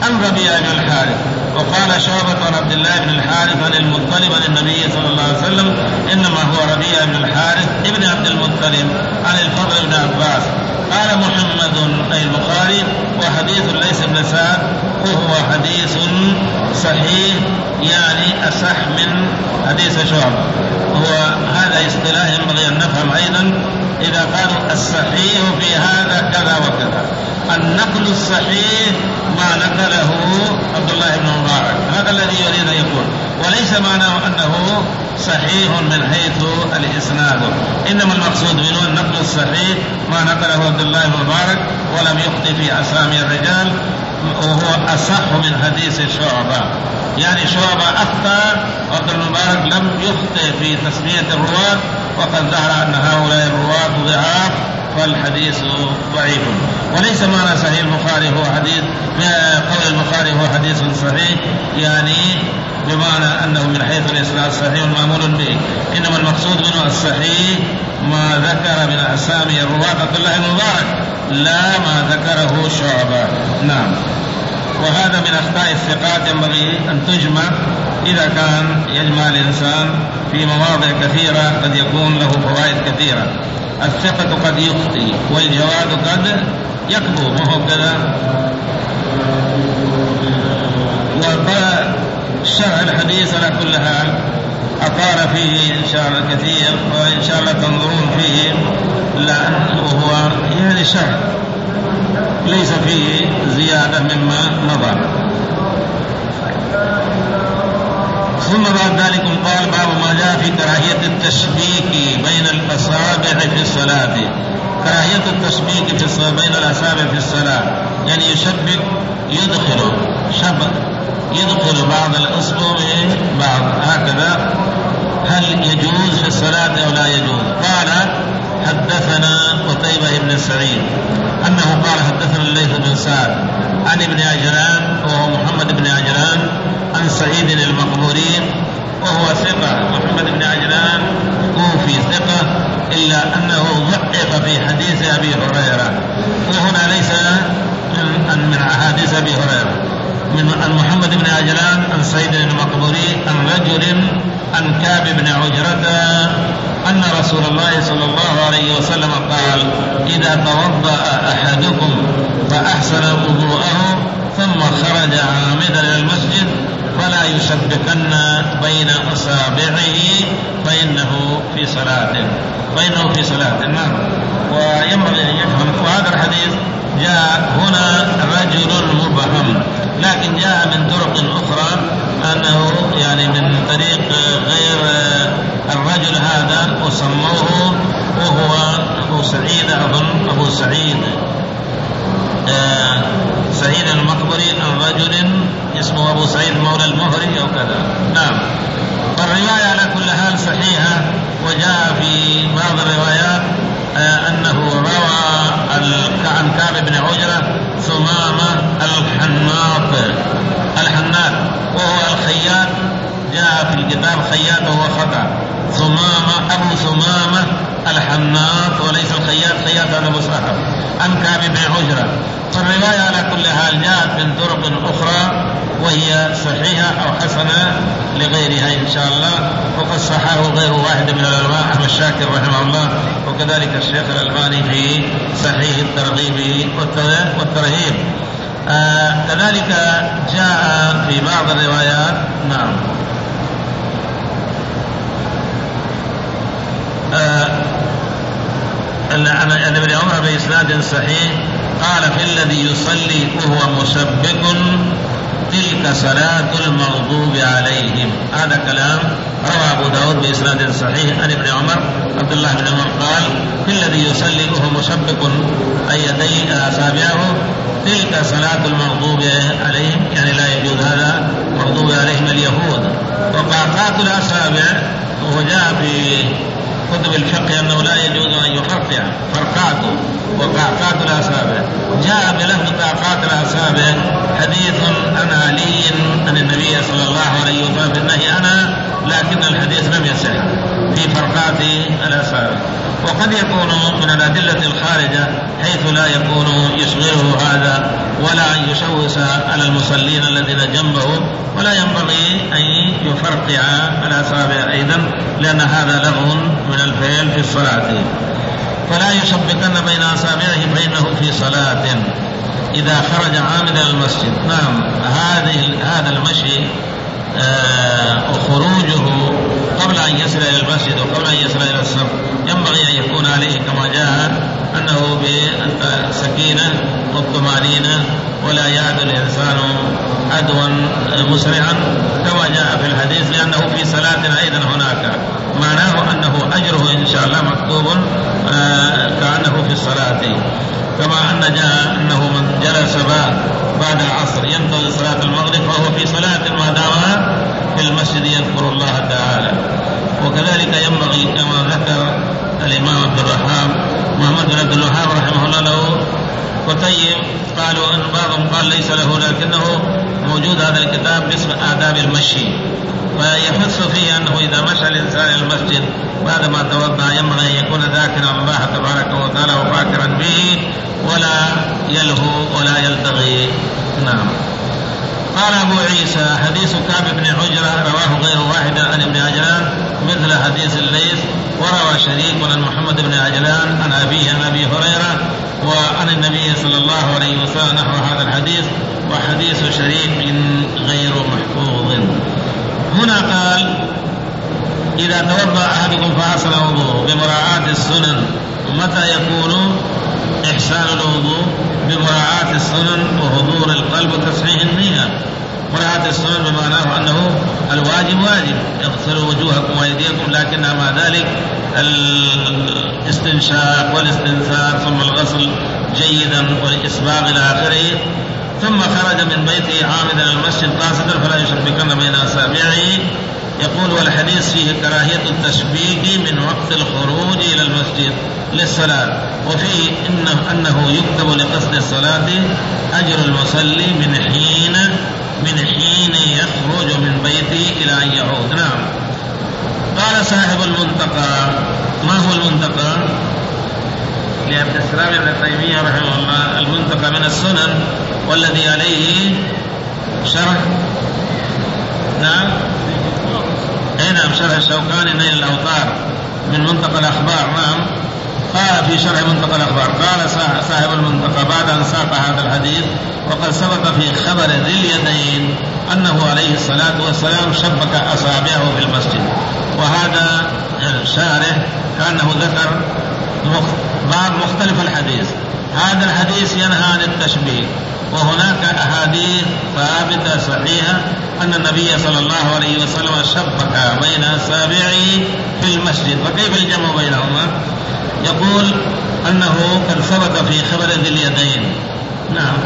عن ربيعة بن الحارث. وقال شعبة عن عبد الله بن الحارث عن المطلب عن النبي صلى الله عليه وسلم إنما هو ربيعة بن الحارث ابن عبد المطلب عن الفضل بن عباس. قال محمد أي البخاري وحديث ليس بن سعد وهو حديث صحيح يعني أصح من حديث شعبة. هو هذا اصطلاح ينبغي أن نفهم أيضا إذا قالوا الصحيح في هذا كذا وكذا. النقل الصحيح ما نقله عبد الله بن مبارك، هذا الذي يريد أن يقول، وليس معناه أنه صحيح من حيث الإسناد، إنما المقصود منه النقل الصحيح ما نقله عبد الله بن مبارك ولم يخطئ في أسامي الرجال، وهو أصح من حديث شعبة. يعني شعبة أخطأ وعبد المبارك لم يخطئ في تسمية الرواة، وقد ظهر أن هؤلاء الرواة ضعاف فالحديث ضعيف. وليس معنى صحيح البخاري هو حديث قول البخاري هو حديث صحيح يعني بمعنى أنه من حيث الإسناد صحيح معمول به، إنما المقصود منه الصحيح ما ذكر من أسامي الرواة عبد الله بن مبارك لا ما ذكره شعبة. نعم. وهذا من أخطاء الثقات ينبغي أن تجمع إذا كان يجمع الإنسان في مواضع كثيرة قد يكون له فوائد كثيرة. الثقة قد يخطئ والجواد قد يكذب، وهو كذا. وشرح الحديث على كل حال أطار فيه إن شاء الله كثير، وإن شاء الله تنظرون فيه لأنه هو يعني شرح ليس فيه زيادة مما مضى. ثم بعد ذلك قال باب ما جاء في كراهية التشبيك بين الأصابع في الصلاة. كراهية التشبيك في بين الأصابع في الصلاة يعني يشبك يدخل شبك يدخل بعض الأصبع بعض هكذا، هل يجوز في الصلاة أو لا يجوز؟ قال حدثنا قتيبة بن سعيد أنه قال حدثنا الليث بن سعد عن ابن عجلان وهو محمد بن عجلان عن سعيد المقبوري وهو ثقة. محمد بن عجلان كوفي ثقة إلا أنه ضعف في حديث أبي هريرة، وهنا ليس من من أحاديث أبي هريرة، من عن محمد بن عجلان عن سعيد المقبوري عن رجل عن كعب بن عجرة أن رسول الله صلى الله عليه وسلم قال إذا توضأ أحدكم فأحسن وضوءه ثم خرج عامدا إلى المسجد فلا يشبكن بين أصابعه فإنه في صلاة فإنه في صلاة. نعم. وينبغي أن يفهم وهذا الحديث جاء هنا رجل مبهم، لكن جاء من طرق أخرى أنه يعني من طريق غير الرجل هذا وسموه وهو أبو سعيد أظن أبو سعيد آه سعيد المقبري عن رجل اسمه أبو سعيد مولى المهري أو كذا. نعم. فالرواية على كل حال صحيحة، وجاء في بعض الروايات آه أنه روى عن كعب بن عجرة ثمامة الحناط الحناط وهو الخياط، جاء في الكتاب خياط وهو خطأ، ثمامة أبو ثمامة الحناط وليس الخياط، خياط هذا مصحف عن كعب بن عجرة. فالرواية على كل حال جاءت من طرق أخرى وهي صحيحة أو حسنة لغيرها إن شاء الله، وقد صححه غير واحد من العلماء أحمد شاكر رحمه الله، وكذلك الشيخ الألباني في صحيح الترغيب والترهيب. آه كذلك جاء في بعض الروايات. نعم. آه عن ابن عمر بإسناد صحيح قال في الذي يصلي وهو مشبك تلك صلاة المغضوب عليهم. هذا كلام روى أبو داود بإسناد صحيح عن ابن عمر عبد الله بن عمر قال في الذي يصلي وهو مشبك أي يدي أصابعه تلك صلاة المغضوب عليهم، يعني لا يجوز هذا مغضوب عليهم اليهود. وقعقات الأصابع وجاء في كتب الفقه أنه لا يجوز أن يقطع فرقاته وقعقات الأصابع. جاء بلفظ قعقات الأصابع حديث عن علي عن النبي صلى الله عليه وسلم في النهي أنا، لكن الحديث لم يصح في فرقات الأصابع. وقد يكون من الأدلة الخارجة حيث لا يكون يشغله هذا ولا ولا أن يشوش على المصلين الذين جنبه، ولا ينبغي أن يفرقع الأصابع أيضا، لأن هذا لغو من الفعل في الصلاة. فلا يشبكن بين أصابعه فإنه في صلاة إذا خرج عامدا المسجد. نعم، هذه هذا المشي وخروجه آه قبل أن يصل إلى المسجد وقبل أن يصل إلى الصف ينبغي أن يكون عليه كما جاء أنه بالسكينة والطمأنينة، ولا يعد الإنسان عدوا مسرعا كما جاء في الحديث، لأنه في صلاة أيضا هناك، معناه أنه أجره إن شاء الله مكتوب آه كأنه في الصلاة. كما أن جاء أنه من جلس بعد العصر ينتظر صلاة المغرب فهو في صلاة ما دام في المسجد يذكر الله تعالى. وكذلك ينبغي كما ذكر الإمام عبد الوهاب محمد بن عبد الوهاب رحمه الله له كتيب، قالوا أن بعضهم قال ليس له، لكنه موجود هذا الكتاب باسم آداب المشي، ويحث فيه أنه إذا مشى الإنسان إلى المسجد بعدما توضأ ينبغي أن يكون ذاكرا الله تبارك وتعالى وفاكرا به، ولا يلهو ولا يلتغي. نعم. قال أبو عيسى حديث كعب بن عجرة رواه غير واحد عن ابن عجلان مثل حديث الليث، وروى شريك عن محمد بن عجلان عن أبيه عن أبي هريرة وعن النبي صلى الله عليه وسلم نحو هذا الحديث، وحديث شريك غير محفوظ. هنا قال إذا توضأ أحدكم فأحسن وضوءه بمراعاة السنن. متى يكون إحسان الوضوء؟ بمراعاة السنن وحضور القلب وتصحيح النية. مراعاة السنن بمعناه أنه الواجب واجب، اغسلوا وجوهكم وأيديكم، لكن مع ذلك الاستنشاق والاستنثار ثم الغسل جيدا والإسباغ إلى آخره. ثم خرج من بيته عامدا المسجد قاصدا فلا يشبكن بين أصابعه. يقول والحديث فيه كراهية التشبيك من وقت الخروج إلى المسجد للصلاة، وفيه إنه أنه يكتب لقصد الصلاة أجر المصلي من حين من حين يخرج من بيته إلى أن يعود. نعم. قال صاحب المنتقى. ما هو المنتقى؟ لعبد السلام ابن تيمية رحمه الله المنتقى من السنن والذي عليه شرح. نعم. أي نعم، شرح الشوكاني نيل الأوطار من منطقة الأخبار. نعم. قال في شرح منطقة الأخبار قال صاحب المنطقة بعد أن ساق هذا الحديث وقد ثبت في خبر ذي اليدين أنه عليه الصلاة والسلام شبك أصابعه في المسجد. وهذا الشارح كأنه ذكر باب مختلف الحديث. هذا الحديث ينهى عن التشبيه، وهناك أحاديث ثابتة صحيحة أن النبي صلى الله عليه وسلم شبك بين أصابعه في المسجد، فكيف الجمع بينهما؟ يقول أنه قد ثبت في خبر ذي اليدين. نعم.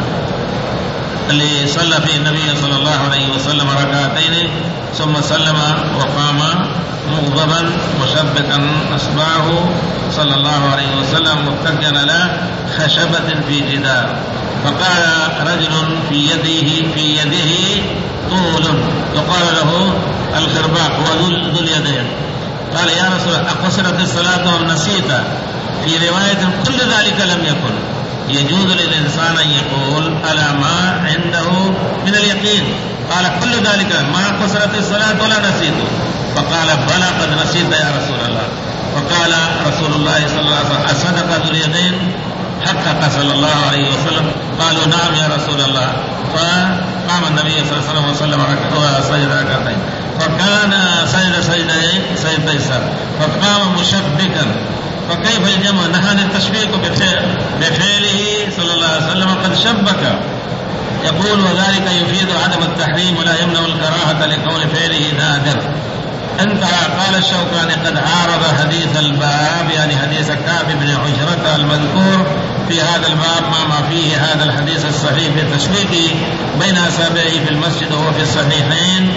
اللي صلى فيه النبي صلى الله عليه وسلم ركعتين ثم سلم وقام مغضبا مشبكا أصبعه صلى الله عليه وسلم متكئا على خشبة في جدار، فقال رجل في يده في يده طول يقال له الخرباق وذو اليدين، قال يا رسول الله أقصرت الصلاة وأم نسيت؟ في رواية كل ذلك لم يكن. يجوز للإنسان أن يقول على ما عنده من اليقين. قال كل ذلك ما قصرت الصلاة ولا نسيت؟ فقال بلى قد نسيت يا رسول الله. فقال رسول الله صلى الله عليه وسلم أصدق ذو اليدين؟ حقق صلى الله عليه وسلم. قالوا نعم يا رسول الله. فقام النبي صلى الله عليه وسلم وسجد ركعتين، فكان سجد سجدتين سجدتين فقام مشبكا. فكيف الجمع؟ نهى التشبيك بفعله صلى الله عليه وسلم قد شبك. يقول وذلك يفيد عدم التحريم ولا يمنع الكراهة لكون فعله نادر. انتهى. قال الشوكاني قد عارض حديث الباب يعني حديث كعب بن عجرة المذكور في هذا الباب ما ما فيه هذا الحديث الصحيح في التشبيك بين أصابعه في المسجد وهو في الصحيحين،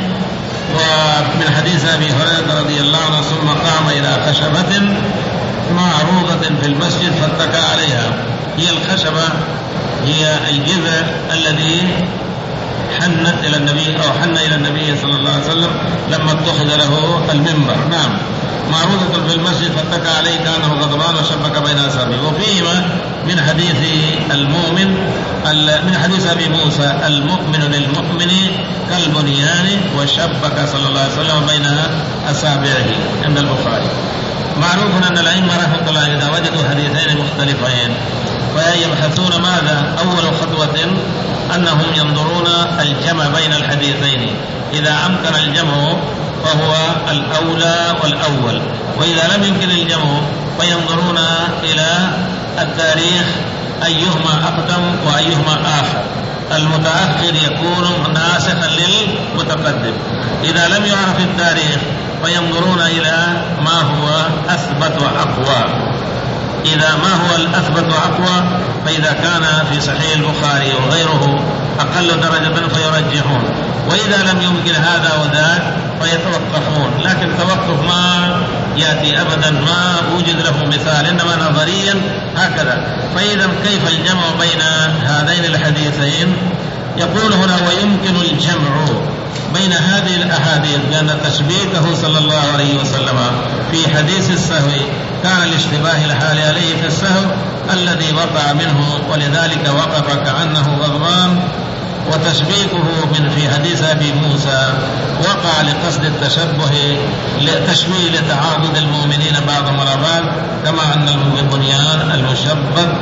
ومن حديث أبي هريرة رضي الله عنه ثم قام إلى خشبة معروضة في المسجد فاتكى عليها. هي الخشبة هي الجذع الذي حنت إلى النبي أو حن إلى النبي صلى الله عليه وسلم لما اتخذ له المنبر. نعم. معروضة في المسجد فاتكى عليه كأنه غضبان وشبك بين أصابعه. وفيهما من حديث المؤمن من حديث أبي موسى المؤمن للمؤمن كالبنيان وشبك صلى الله عليه وسلم بين أصابعه عند البخاري. معروف أن الأئمة رحمة الله إذا وجدوا حديثين مختلفين فيبحثون ماذا؟ أول خطوة أنهم ينظرون الجمع بين الحديثين، إذا أمكن الجمع فهو الأولى والأول، وإذا لم يمكن الجمع فينظرون إلى التاريخ أيهما أقدم وأيهما آخر. المتأخر يكون ناسخا للمتقدم. إذا لم يعرف التاريخ فينظرون إلى ما هو أثبت وأقوى. إذا ما هو الأثبت وأقوى فإذا كان في صحيح البخاري وغيره أقل درجة فيرجحون، وإذا لم يمكن هذا وذاك فيتوقفون. لكن التوقف ما يأتي أبدا، ما وجد له مثال، إنما نظريا هكذا. فإذا كيف الجمع بين هذين الحديثين؟ يقول هنا ويمكن الجمع بين هذه الأحاديث لأن تشبيكه صلى الله عليه وسلم في حديث السهو كان الاشتباه الحال عليه في السهو الذي وقع منه ولذلك وقف كأنه غضبان، وتشبيكه من في حديث أبي موسى وقع لقصد التشبه لتشبيه لتعاضد المؤمنين بعضهم على بعض، كما أن البنيان المشبك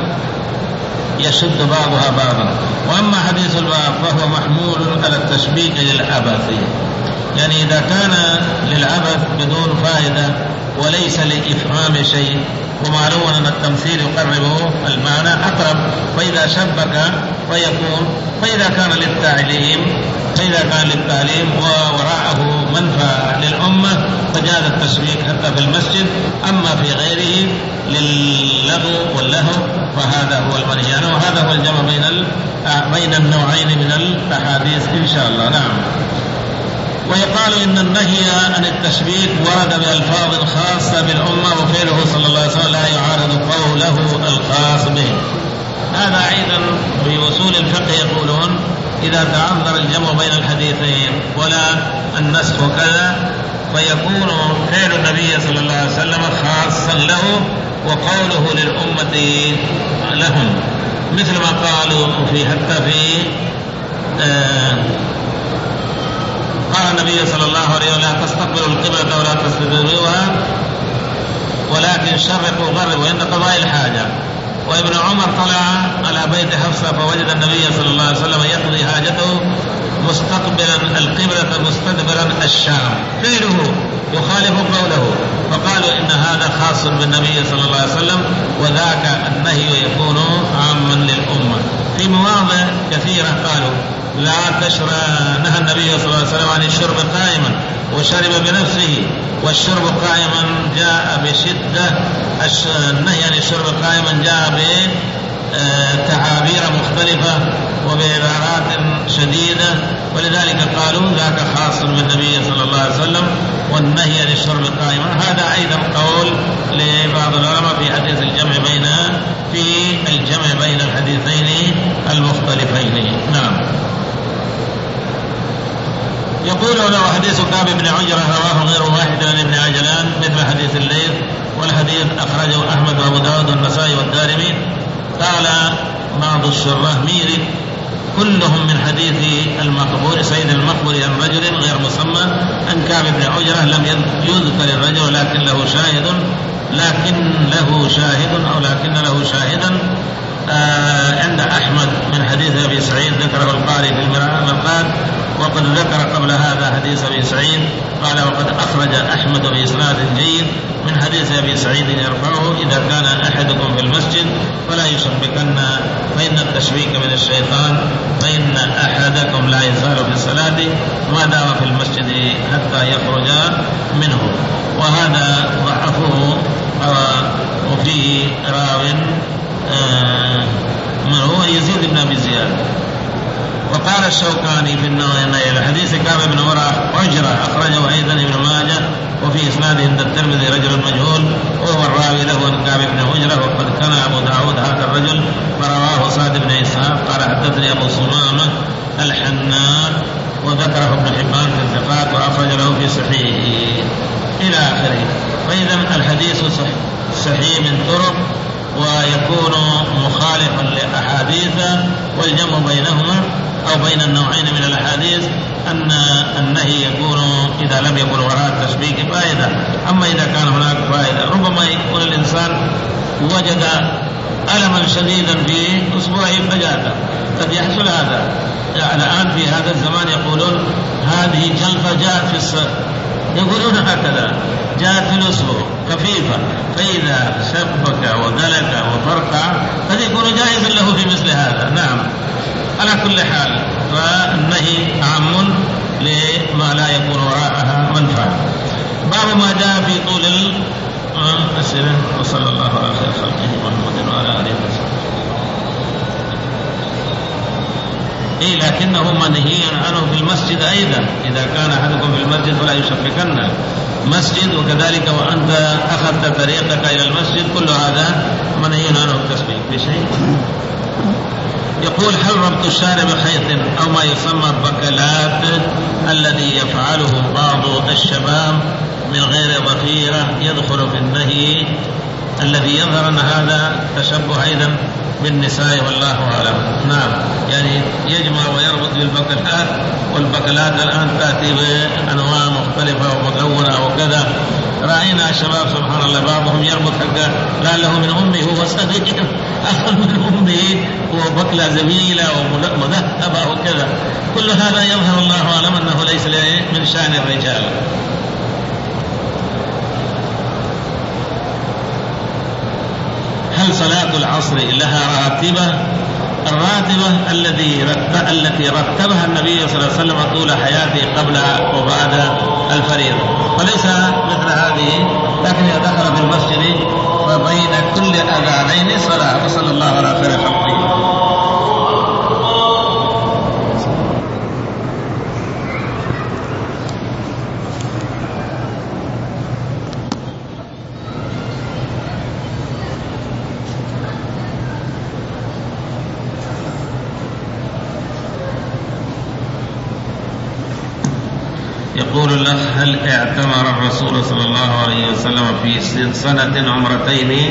يشد بعضها بعضا. وأما حديث الباب فهو محمول على التشبيك للعبث، يعني إذا كان للعبث بدون فائدة وليس لإفهام شيء، ومعلوم أن التمثيل يقرب المعنى أقرب، فإذا شبك فيكون، فإذا كان للتعليم فإذا كان للتعليم ووراءه منفعة للأمة فجاز التشبيك حتى في المسجد. أما في غيره للغو واللهو فهذا هو المنهي عنه، وهذا هو الجمع بين بين النوعين من الأحاديث إن شاء الله. نعم. ويقال إن النهي عن التشبيك ورد بألفاظ خاصة بالأمة، وفعله صلى الله عليه وسلم لا يعارض قوله الخاص به. هذا أيضا في أصول الفقه يقولون إذا تعذر الجمع بين الحديثين ولا النسخ كذا فيكون فعل النبي صلى الله عليه وسلم خاصا له وقوله للأمة لهم، مثل ما قالوا في حتى في آه قال النبي صلى الله عليه وسلم لا تستقبلوا القبلة ولا تستدبروها ولكن شرقوا وغربوا عند قضاء الحاجة. وابن عمر طلع على بيت حفصة فوجد النبي صلى الله عليه وسلم يقضي حاجته مستقبلا القبلة مستدبرا الشام، فعله يخالف قوله، فقالوا إن هذا خاص بالنبي صلى الله عليه وسلم وذاك النهي يكون عاما للأمة. في مواضع كثيرة قالوا لا تشرب، نهى النبي صلى الله عليه وسلم عن الشرب قائما وشرب بنفسه، والشرب قائما جاء بشدة، النهي عن الشرب قائما جاء بتعابير مختلفة وبعبارات شديدة، ولذلك قالوا ذاك خاص بالنبي صلى الله عليه وسلم والنهي عن الشرب قائما. هذا أيضا قول لبعض العلماء في حديث الجمع بين في الجمع بين الحديثين المختلفين. نعم. يقول له حديث كعب بن عجرة رواه غير واحد عن ابن عجلان مثل حديث الليث، والحديث أخرجه أحمد وأبو داود والنسائي والدارمي. قال بعض الشراح ميري كلهم من حديث المقبول سيد المقبول عن رجل غير مسمى عن كعب بن عجرة لم يذكر الرجل لكن له شاهد لكن له شاهد أو لكن له شاهدا آه عند أحمد من حديث أبي سعيد ذكره القاري في المرقات، وقد ذكر قبل هذا حديث أبي سعيد قال وقد أخرج أحمد بإسناد جيد من حديث أبي سعيد يرفعه إذا كان أحدكم في المسجد فلا يشبكن فإن التشبيك من الشيطان فإن أحدكم لا يزال في الصلاة ما دام في المسجد حتى يخرج منه. وهذا ضعفه وفيه راو من هو يزيد بن أبي زياد. وقال الشوكاني في النهي حديث كعب بن عجرة أخرجه أيضا ابن ماجه وفي إسناده عند الترمذي رجل مجهول وهو الراوي له عن كعب بن عجرة، وقد كان أبو داود هذا الرجل فرواه سعد بن إسحاق قال حدثني أبو صمامة الحنان وذكره ابن حبان في الثقات وأخرج له في صحيحه إلى آخره. فإذا الحديث صحيح من طرق ويكون مخالفا لأحاديث، والجمع بينهما أو بين النوعين من الأحاديث أن النهي يكون إذا لم يكن وراء التشبيه فائدة، أما إذا كان هناك فائدة ربما يكون الإنسان وجد ألما شديدا في أسبوعه فجاءته، قد يحصل هذا. يعني الآن في هذا الزمان يقولون هذه جلفة جاءت في الص... يقولون هكذا جاءت في الأسبوع خفيفة، فإذا شبك ودلك وفرقع قد يكون جائزا له في مثل هذا. نعم، على كل حال فالنهي عام لما لا يكون وراءها منفعة. باب ما جاء في طول الأسئلة، وصلى الله على خير خلقه محمد وعلى آله وصحبه. إيه لكنه منهي عنه في المسجد أيضا، إذا كان أحدكم في المسجد فلا يشفكن مسجد، وكذلك وأنت أخذت طريقك إلى المسجد، كل هذا منهي عنه التسبيح بشيء. يقول هل ربط الشعر بخيط أو ما يسمى البكلات الذي يفعله بعض الشباب من غير ضفيرة يدخل في النهي الذي يظهر أن هذا تشبه أيضا بالنساء والله أعلم؟ نعم، يعني يجمع ويربط بالبكلات، والبكلات الآن تأتي بأنواع مختلفة وملونة وكذا. رأينا الشباب سبحان الله بعضهم يربط حقا لا له من أمه هو صغير أخذ من أمه وبكلة زميلة ومذهبة وكذا. كل هذا يظهر الله أعلم أنه ليس من شأن الرجال. هل صلاة العصر لها راتبة؟ الراتبة الذي رتب التي رتبها النبي صلى الله عليه وسلم طول حياته قبل وبعد الفريضة، وليس مثل هذه، لكن إذا دخل في المسجد فبين كل أذانين صلاة، وصلى الله على خير خلقه. يقول الأخ هل اعتمر الرسول صلى الله عليه وسلم في سنة عمرتين؟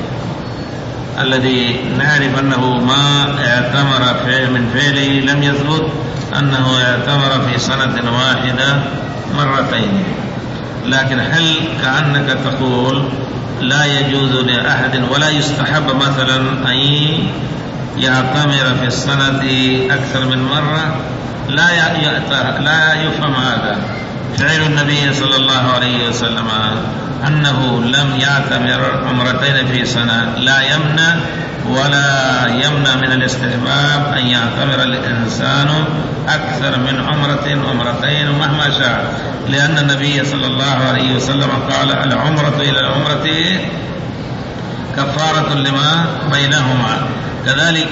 الذي نعرف أنه ما اعتمر من فعله لم يثبت أنه اعتمر في سنة واحدة مرتين، لكن هل كأنك تقول لا يجوز لأحد ولا يستحب مثلا أن يعتمر في السنة أكثر من مرة؟ لا لا يفهم هذا. فعل النبي صلى الله عليه وسلم أنه لم يعتمر عمرتين في سنة لا يمنع ولا يمنع من الاستحباب أن يعتمر الإنسان أكثر من عمرة عمرتين مهما شاء، لأن النبي صلى الله عليه وسلم قال العمرة إلى العمرة كفارة لما بينهما. كذلك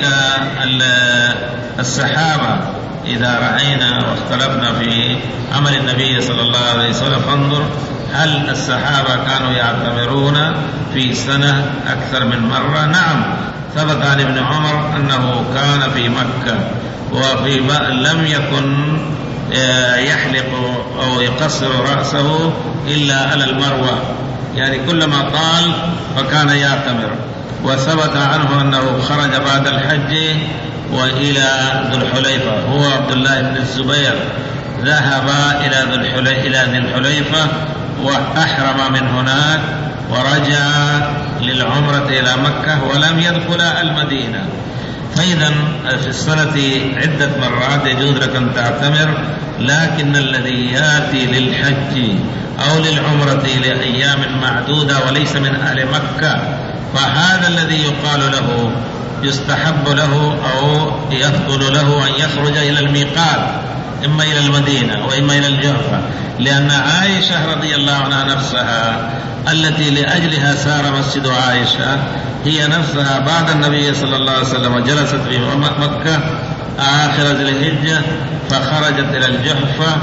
السحابة إذا رأينا واختلفنا في عمل النبي صلى الله عليه وسلم فانظر هل الصحابة كانوا يعتمرون في سنة أكثر من مرة؟ نعم، ثبت عن ابن عمر أنه كان في مكة وفي لم يكن يحلق أو يقصر رأسه إلا على المروة، يعني كلما طال فكان يعتمر. وثبت عنه أنه خرج بعد الحج وإلى ذو الحليفة، هو عبد الله بن الزبير ذهب إلى ذي الحليفة وأحرم من هناك ورجع للعمرة إلى مكة ولم يدخل المدينة. فإذا في السنة عدة مرات يجوز لك أن تعتمر، لكن الذي يأتي للحج أو للعمرة لأيام معدودة وليس من أهل مكة فهذا الذي يقال له يستحب له أو يفضل له أن يخرج إلى الميقات، إما إلى المدينة وإما إلى الجحفة، لأن عائشة رضي الله عنها نفسها التي لأجلها سار مسجد عائشة هي نفسها بعد النبي صلى الله عليه وسلم جلست في مكة آخر ذي الحجة فخرجت إلى الجحفة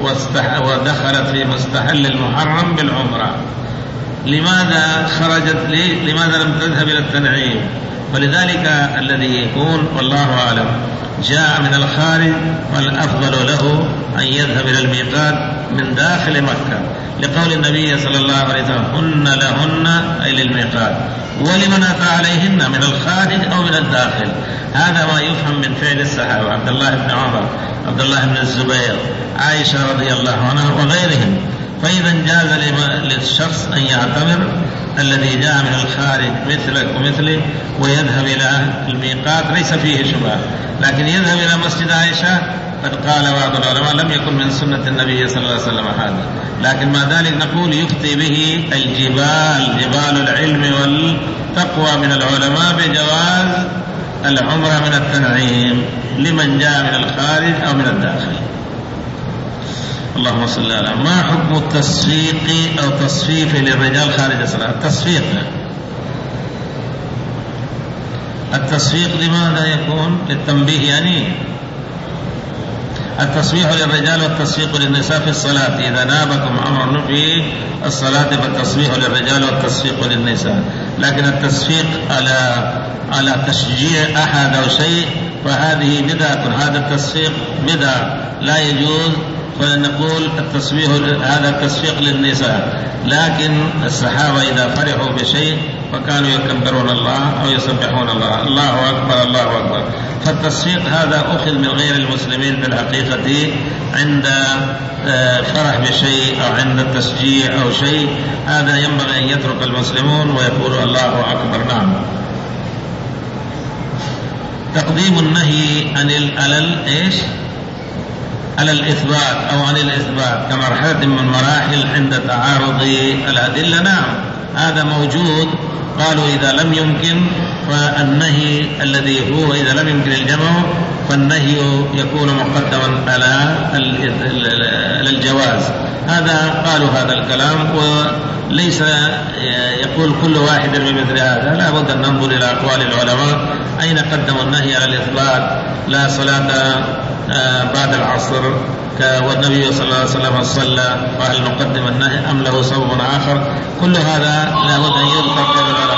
ودخلت في مستحل المحرم بالعمرة، لماذا خرجت لي؟ لماذا لم تذهب إلى التنعيم؟ ولذلك الذي يكون والله أعلم جاء من الخارج والأفضل له أن يذهب إلى الميقات من داخل مكة، لقول النبي صلى الله عليه وسلم هن لهن أي للميقات، ولمن أتى عليهن من الخارج أو من الداخل. هذا ما يفهم من فعل الصحابة عبد الله بن عمر، عبد الله بن الزبير، عائشة رضي الله عنها وغيرهم. فإذا جاز للشخص أن يعتمر الذي جاء من الخارج مثلك ومثله ويذهب إلى الميقات ليس فيه شبهة، لكن يذهب إلى مسجد عائشة قد قال بعض العلماء لم يكن من سنة النبي صلى الله عليه وسلم هذا، لكن مع ذلك نقول يفتي به الجبال جبال العلم والتقوى من العلماء بجواز العمرة من التنعيم لمن جاء من الخارج أو من الداخل. اللهم صل على. ما حكم التصفيق أو تصفيف للرجال خارج الصلاة؟ التصفيق التصفيق لماذا يكون؟ للتنبيه يعني. التصفيق للرجال والتصفيق للنساء في الصلاة، إذا نابكم أمر في الصلاة فالتصفيق للرجال والتصفيق للنساء، لكن التصفيق على على تشجيع أحد أو شيء فهذه بدعة، هذا التصفيق بدعة لا يجوز، فنقول التصفيق هذا التصفيق للنساء. لكن الصحابة إذا فرحوا بشيء فكانوا يكبرون الله أو يسبحون الله، الله أكبر الله أكبر. فالتصفيق هذا أخذ من غير المسلمين في الحقيقة عند فرح بشيء أو عند التشجيع أو شيء، هذا ينبغي أن يترك المسلمون ويقولوا الله أكبر. نعم. تقديم النهي عن الألل إيش؟ على الإثبات أو عن الإثبات كمرحلة من مراحل عند تعارض الأدلة. نعم هذا موجود. قالوا إذا لم يمكن فالنهي الذي هو إذا لم يمكن الجمع فالنهي يكون مقدما على الجواز. هذا قالوا هذا الكلام، وليس يقول كل واحد بمثل هذا، لا بد أن ننظر إلى أقوال العلماء أين قدموا النهي على الإثبات. لا صلاة بعد العصر والنبي صلى الله عليه وسلم صلى، وهل نقدم النهي أم له سبب آخر؟ كل هذا لا بد أن يذكر.